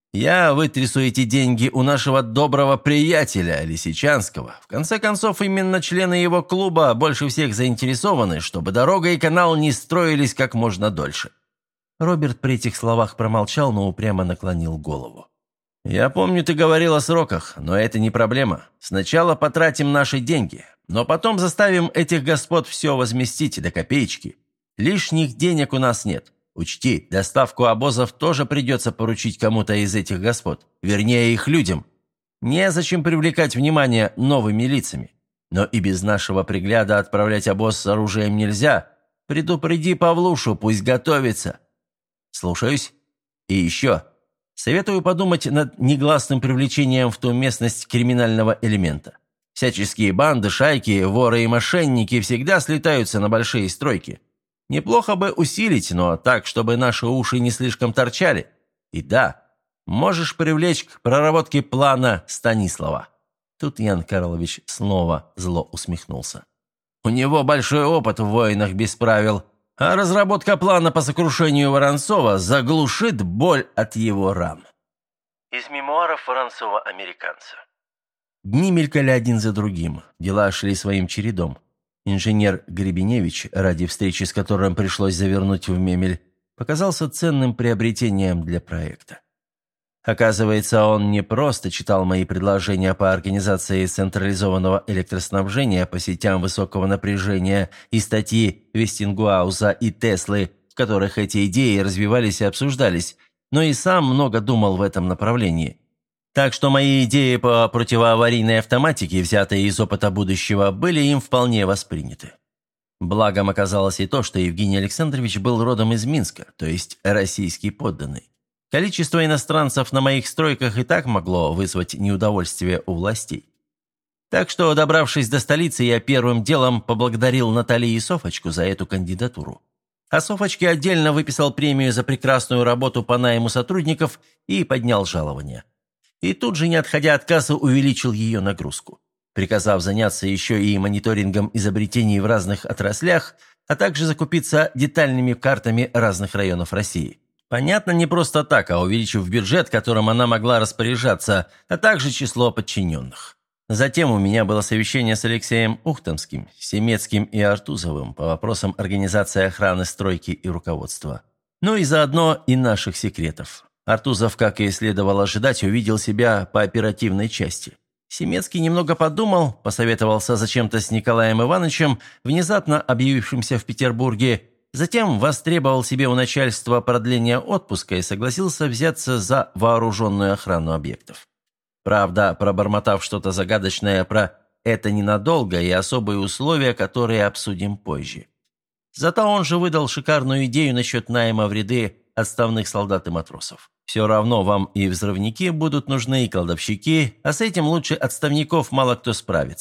Я вытрясу эти деньги у нашего доброго приятеля Лисичанского. В конце концов, именно члены его клуба больше всех заинтересованы, чтобы дорога и канал не строились как можно дольше». Роберт при этих словах промолчал, но упрямо наклонил голову. «Я помню, ты говорил о сроках, но это не проблема. Сначала потратим наши деньги, но потом заставим этих господ все возместить до копеечки. Лишних денег у нас нет. Учти, доставку обозов тоже придется поручить кому-то из этих господ, вернее, их людям. Незачем привлекать внимание новыми лицами. Но и без нашего пригляда отправлять обоз с оружием нельзя. Предупреди Павлушу, пусть готовится». «Слушаюсь. И еще. Советую подумать над негласным привлечением в ту местность криминального элемента. Всяческие банды, шайки, воры и мошенники всегда слетаются на большие стройки. Неплохо бы усилить, но так, чтобы наши уши не слишком торчали. И да, можешь привлечь к проработке плана Станислава». Тут Ян Карлович снова зло усмехнулся. «У него большой опыт в войнах без правил, а разработка плана по сокрушению Воронцова заглушит боль от его ран». Из мемуаров Воронцова-американца. Дни мелькали один за другим, дела шли своим чередом. Инженер Гребеневич, ради встречи с которым пришлось завернуть в мемель, показался ценным приобретением для проекта. Оказывается, он не просто читал мои предложения по организации централизованного электроснабжения по сетям высокого напряжения и статьи Вестингуауза и Теслы, в которых эти идеи развивались и обсуждались, но и сам много думал в этом направлении. Так что мои идеи по противоаварийной автоматике, взятые из опыта будущего, были им вполне восприняты. Благом оказалось и то, что Евгений Александрович был родом из Минска, то есть российский подданный. Количество иностранцев на моих стройках и так могло вызвать неудовольствие у властей. Так что, добравшись до столицы, я первым делом поблагодарил Наталью и Софочку за эту кандидатуру. А Софочке отдельно выписал премию за прекрасную работу по найму сотрудников и поднял жалование. И тут же, не отходя от кассы, увеличил ее нагрузку, приказав заняться еще и мониторингом изобретений в разных отраслях, а также закупиться детальными картами разных районов России. Понятно, не просто так, а увеличив бюджет, которым она могла распоряжаться, а также число подчиненных. Затем у меня было совещание с Алексеем Ухтомским, Семецким и Артузовым по вопросам организации охраны стройки и руководства. Ну и заодно и наших секретов. Артузов, как и следовало ожидать, увидел себя по оперативной части. Семецкий немного подумал, посоветовался зачем-то с Николаем Ивановичем, внезапно объявившимся в Петербурге, затем востребовал себе у начальства продление отпуска и согласился взяться за вооруженную охрану объектов. Правда, пробормотав что-то загадочное про «это ненадолго» и особые условия, которые обсудим позже. Зато он же выдал шикарную идею насчет найма в ряды отставных солдат и матросов. Все равно вам и взрывники будут нужны, и кладовщики, а с этим лучше отставников мало кто справится.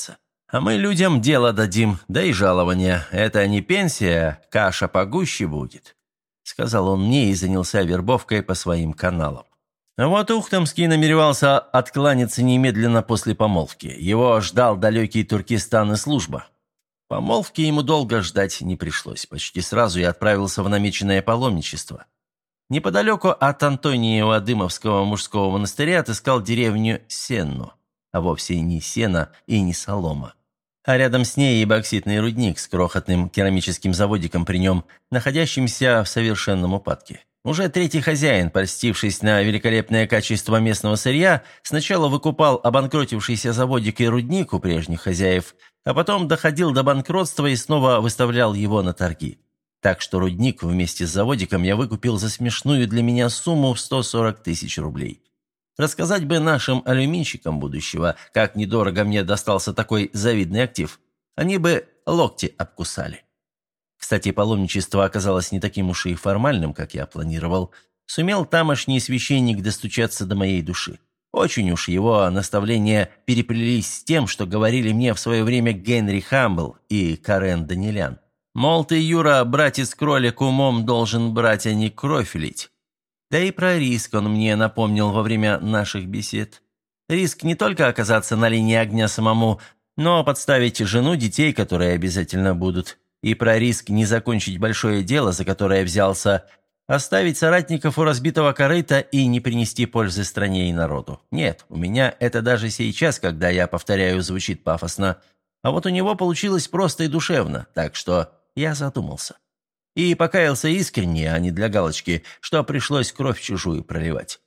А мы людям дело дадим, да и жалование. Это не пенсия, каша погуще будет», — сказал он мне и занялся вербовкой по своим каналам. А вот Ухтомский намеревался откланяться немедленно после помолвки. Его ждал далекий Туркестан и служба. Помолвки ему долго ждать не пришлось. Почти сразу я отправился в намеченное паломничество. Неподалеку от Антониева-Дымовского мужского монастыря отыскал деревню Сенну, а вовсе не сено и не солома. А рядом с ней и бокситный рудник с крохотным керамическим заводиком при нем, находящимся в совершенном упадке. Уже третий хозяин, польстившись на великолепное качество местного сырья, сначала выкупал обанкротившийся заводик и рудник у прежних хозяев, а потом доходил до банкротства и снова выставлял его на торги. Так что рудник вместе с заводиком я выкупил за смешную для меня сумму в сто сорок тысяч рублей. Рассказать бы нашим алюминщикам будущего, как недорого мне достался такой завидный актив. Они бы локти обкусали. Кстати, паломничество оказалось не таким уж и формальным, как я планировал. Сумел тамошний священник достучаться до моей души. Очень уж его наставления переплелись с тем, что говорили мне в свое время Генри Хамбл и Карен Данилян. Мол, ты, Юра, братец-кролик, умом должен брать, а не кровь лить. Да и про риск он мне напомнил во время наших бесед. Риск не только оказаться на линии огня самому, но подставить жену, детей, которые обязательно будут. И про риск не закончить большое дело, за которое взялся, оставить соратников у разбитого корыта и не принести пользы стране и народу. Нет, у меня это даже сейчас, когда я повторяю, звучит пафосно. А вот у него получилось просто и душевно, так что я задумался. И покаялся искренне, а не для галочки, что пришлось кровь чужую проливать.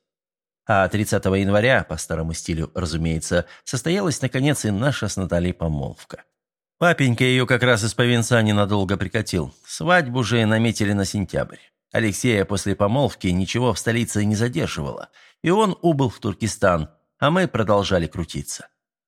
А тридцатого января, по старому стилю, разумеется, состоялась, наконец, и наша с Натальей помолвка. Папенька ее как раз из Повинца ненадолго прикатил. Свадьбу же наметили на сентябрь. Алексея после помолвки ничего в столице не задерживало, и он убыл в Туркестан, а мы продолжали крутиться.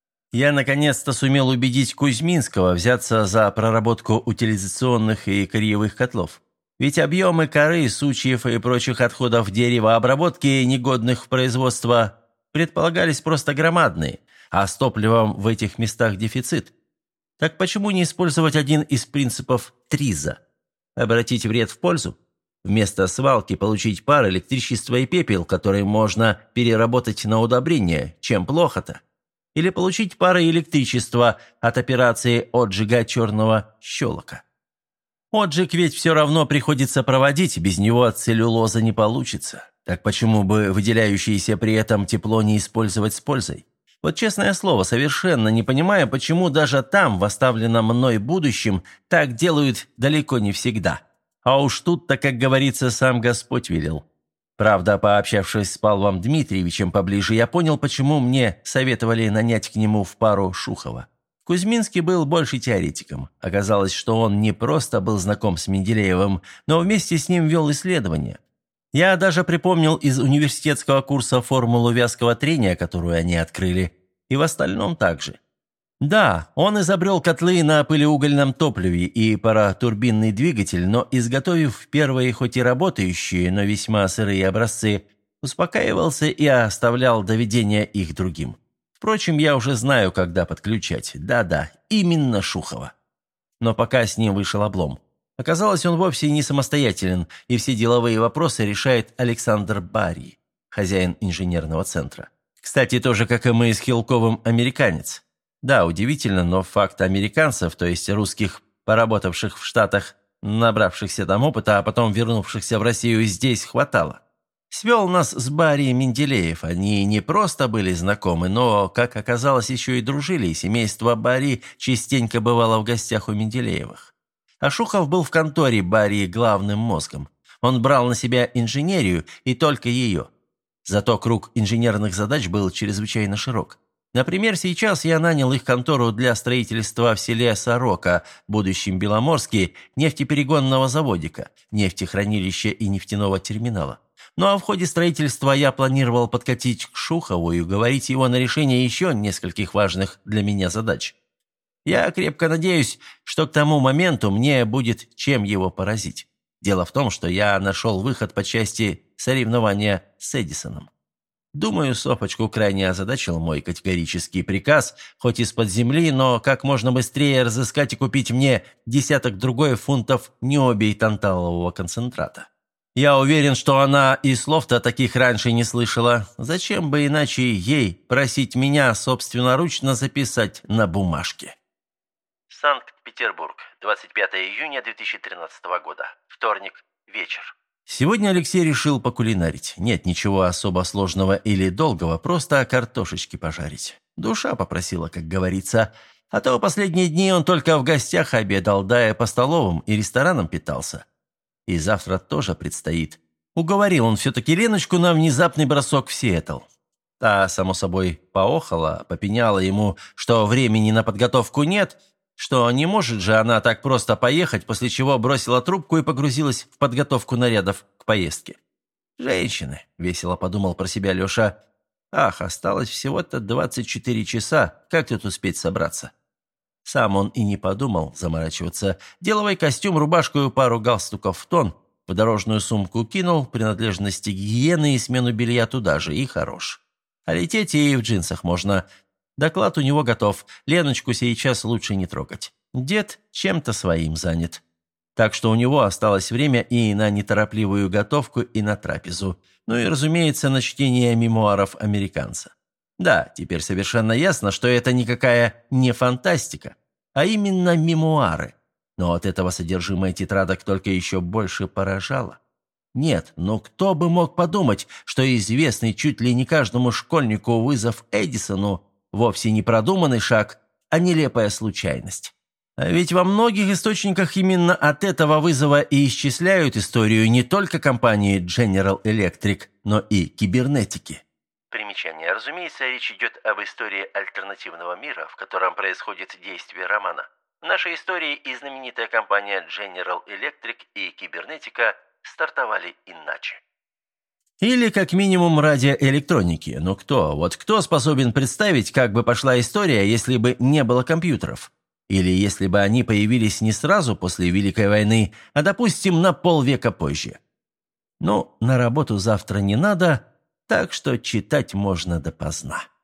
Я наконец-то сумел убедить Кузьминского взяться за проработку утилизационных и корьевых котлов. Ведь объемы коры, сучьев и прочих отходов деревообработки, негодных в производство, предполагались просто громадные, а с топливом в этих местах дефицит. Так почему не использовать один из принципов ТРИЗа? Обратить вред в пользу? Вместо свалки получить пар, электричество и пепел, который можно переработать на удобрение. Чем плохо-то? Или получить пар и электричество от операции отжига черного щелока? Отжиг ведь все равно приходится проводить, без него целлюлоза не получится. Так почему бы выделяющееся при этом тепло не использовать с пользой? Вот честное слово, совершенно не понимаю, почему даже там, в оставленном мной будущем, так делают далеко не всегда. А уж тут-то, как говорится, сам Господь велел. Правда, пообщавшись с Павлом Дмитриевичем поближе, я понял, почему мне советовали нанять к нему в пару Шухова. Кузьминский был больше теоретиком. Оказалось, что он не просто был знаком с Менделеевым, но вместе с ним вел исследования. Я даже припомнил из университетского курса формулу вязкого трения, которую они открыли, и в остальном также. Да, он изобрел котлы на пылеугольном топливе и паротурбинный двигатель, но, изготовив первые, хоть и работающие, но весьма сырые образцы, успокаивался и оставлял доведение их другим. Впрочем, я уже знаю, когда подключать. Да-да, именно Шухова. Но пока с ним вышел облом. Оказалось, он вовсе не самостоятелен, и все деловые вопросы решает Александр Барий, хозяин инженерного центра. Кстати, тоже, как и мы с Хилковым, американец. Да, удивительно, но факт американцев, то есть русских, поработавших в Штатах, набравшихся там опыта, а потом вернувшихся в Россию, здесь хватало. Свел нас с Барри Менделеев. Они не просто были знакомы, но, как оказалось, еще и дружили, и семейство Барри частенько бывало в гостях у Менделеевых. А Шухов был в конторе Барри главным мозгом. Он брал на себя инженерию и только ее. Зато круг инженерных задач был чрезвычайно широк. Например, сейчас я нанял их контору для строительства в селе Сорока, будущем Беломорске, нефтеперегонного заводика, нефтехранилища и нефтяного терминала. Ну а в ходе строительства я планировал подкатить к Шухову и уговорить его на решение еще нескольких важных для меня задач. Я крепко надеюсь, что к тому моменту мне будет чем его поразить. Дело в том, что я нашел выход по части соревнования с Эдисоном. Думаю, Софочку крайне озадачил мой категорический приказ, хоть из-под земли, но как можно быстрее разыскать и купить мне десяток-другой фунтов необий танталового концентрата. Я уверен, что она и слов-то таких раньше не слышала. Зачем бы иначе ей просить меня собственноручно записать на бумажке? Санкт-Петербург, двадцать пятого июня две тысячи тринадцатого года. Вторник, вечер. Сегодня Алексей решил покулинарить. Нет ничего особо сложного или долгого, просто картошечки пожарить. Душа попросила, как говорится. А то последние дни он только в гостях обедал, да и по столовым и ресторанам питался. И завтра тоже предстоит. Уговорил он все-таки Леночку на внезапный бросок в Сиэтл. Та, само собой, поохала, попеняла ему, что времени на подготовку нет, что не может же она так просто поехать, после чего бросила трубку и погрузилась в подготовку нарядов к поездке. «Женщины», — весело подумал про себя Леша. «Ах, осталось всего-то двадцать четыре часа, как тут успеть собраться?» Сам он и не подумал заморачиваться. Деловой костюм, рубашку и пару галстуков в тон, в дорожную сумку кинул, принадлежности гигиены и смену белья туда же, и хорош. А лететь и в джинсах можно. Доклад у него готов, Леночку сейчас лучше не трогать. Дед чем-то своим занят. Так что у него осталось время и на неторопливую готовку, и на трапезу. Ну и, разумеется, на чтение мемуаров американца. Да, теперь совершенно ясно, что это никакая не фантастика, а именно мемуары. Но от этого содержимое тетрадок только еще больше поражало. Нет, ну кто бы мог подумать, что известный чуть ли не каждому школьнику вызов Эдисону вовсе не продуманный шаг, а нелепая случайность. А ведь во многих источниках именно от этого вызова и исчисляют историю не только компании General Electric, но и кибернетики. Примечание. Разумеется, речь идет об истории альтернативного мира, в котором происходит действие романа. В нашей истории и знаменитая компания General Electric и кибернетика стартовали иначе. Или как минимум радиоэлектроники. Но кто? Вот кто способен представить, как бы пошла история, если бы не было компьютеров? Или если бы они появились не сразу после Великой войны, а, допустим, на полвека позже? Ну, на работу завтра не надо, так что читать можно допоздна.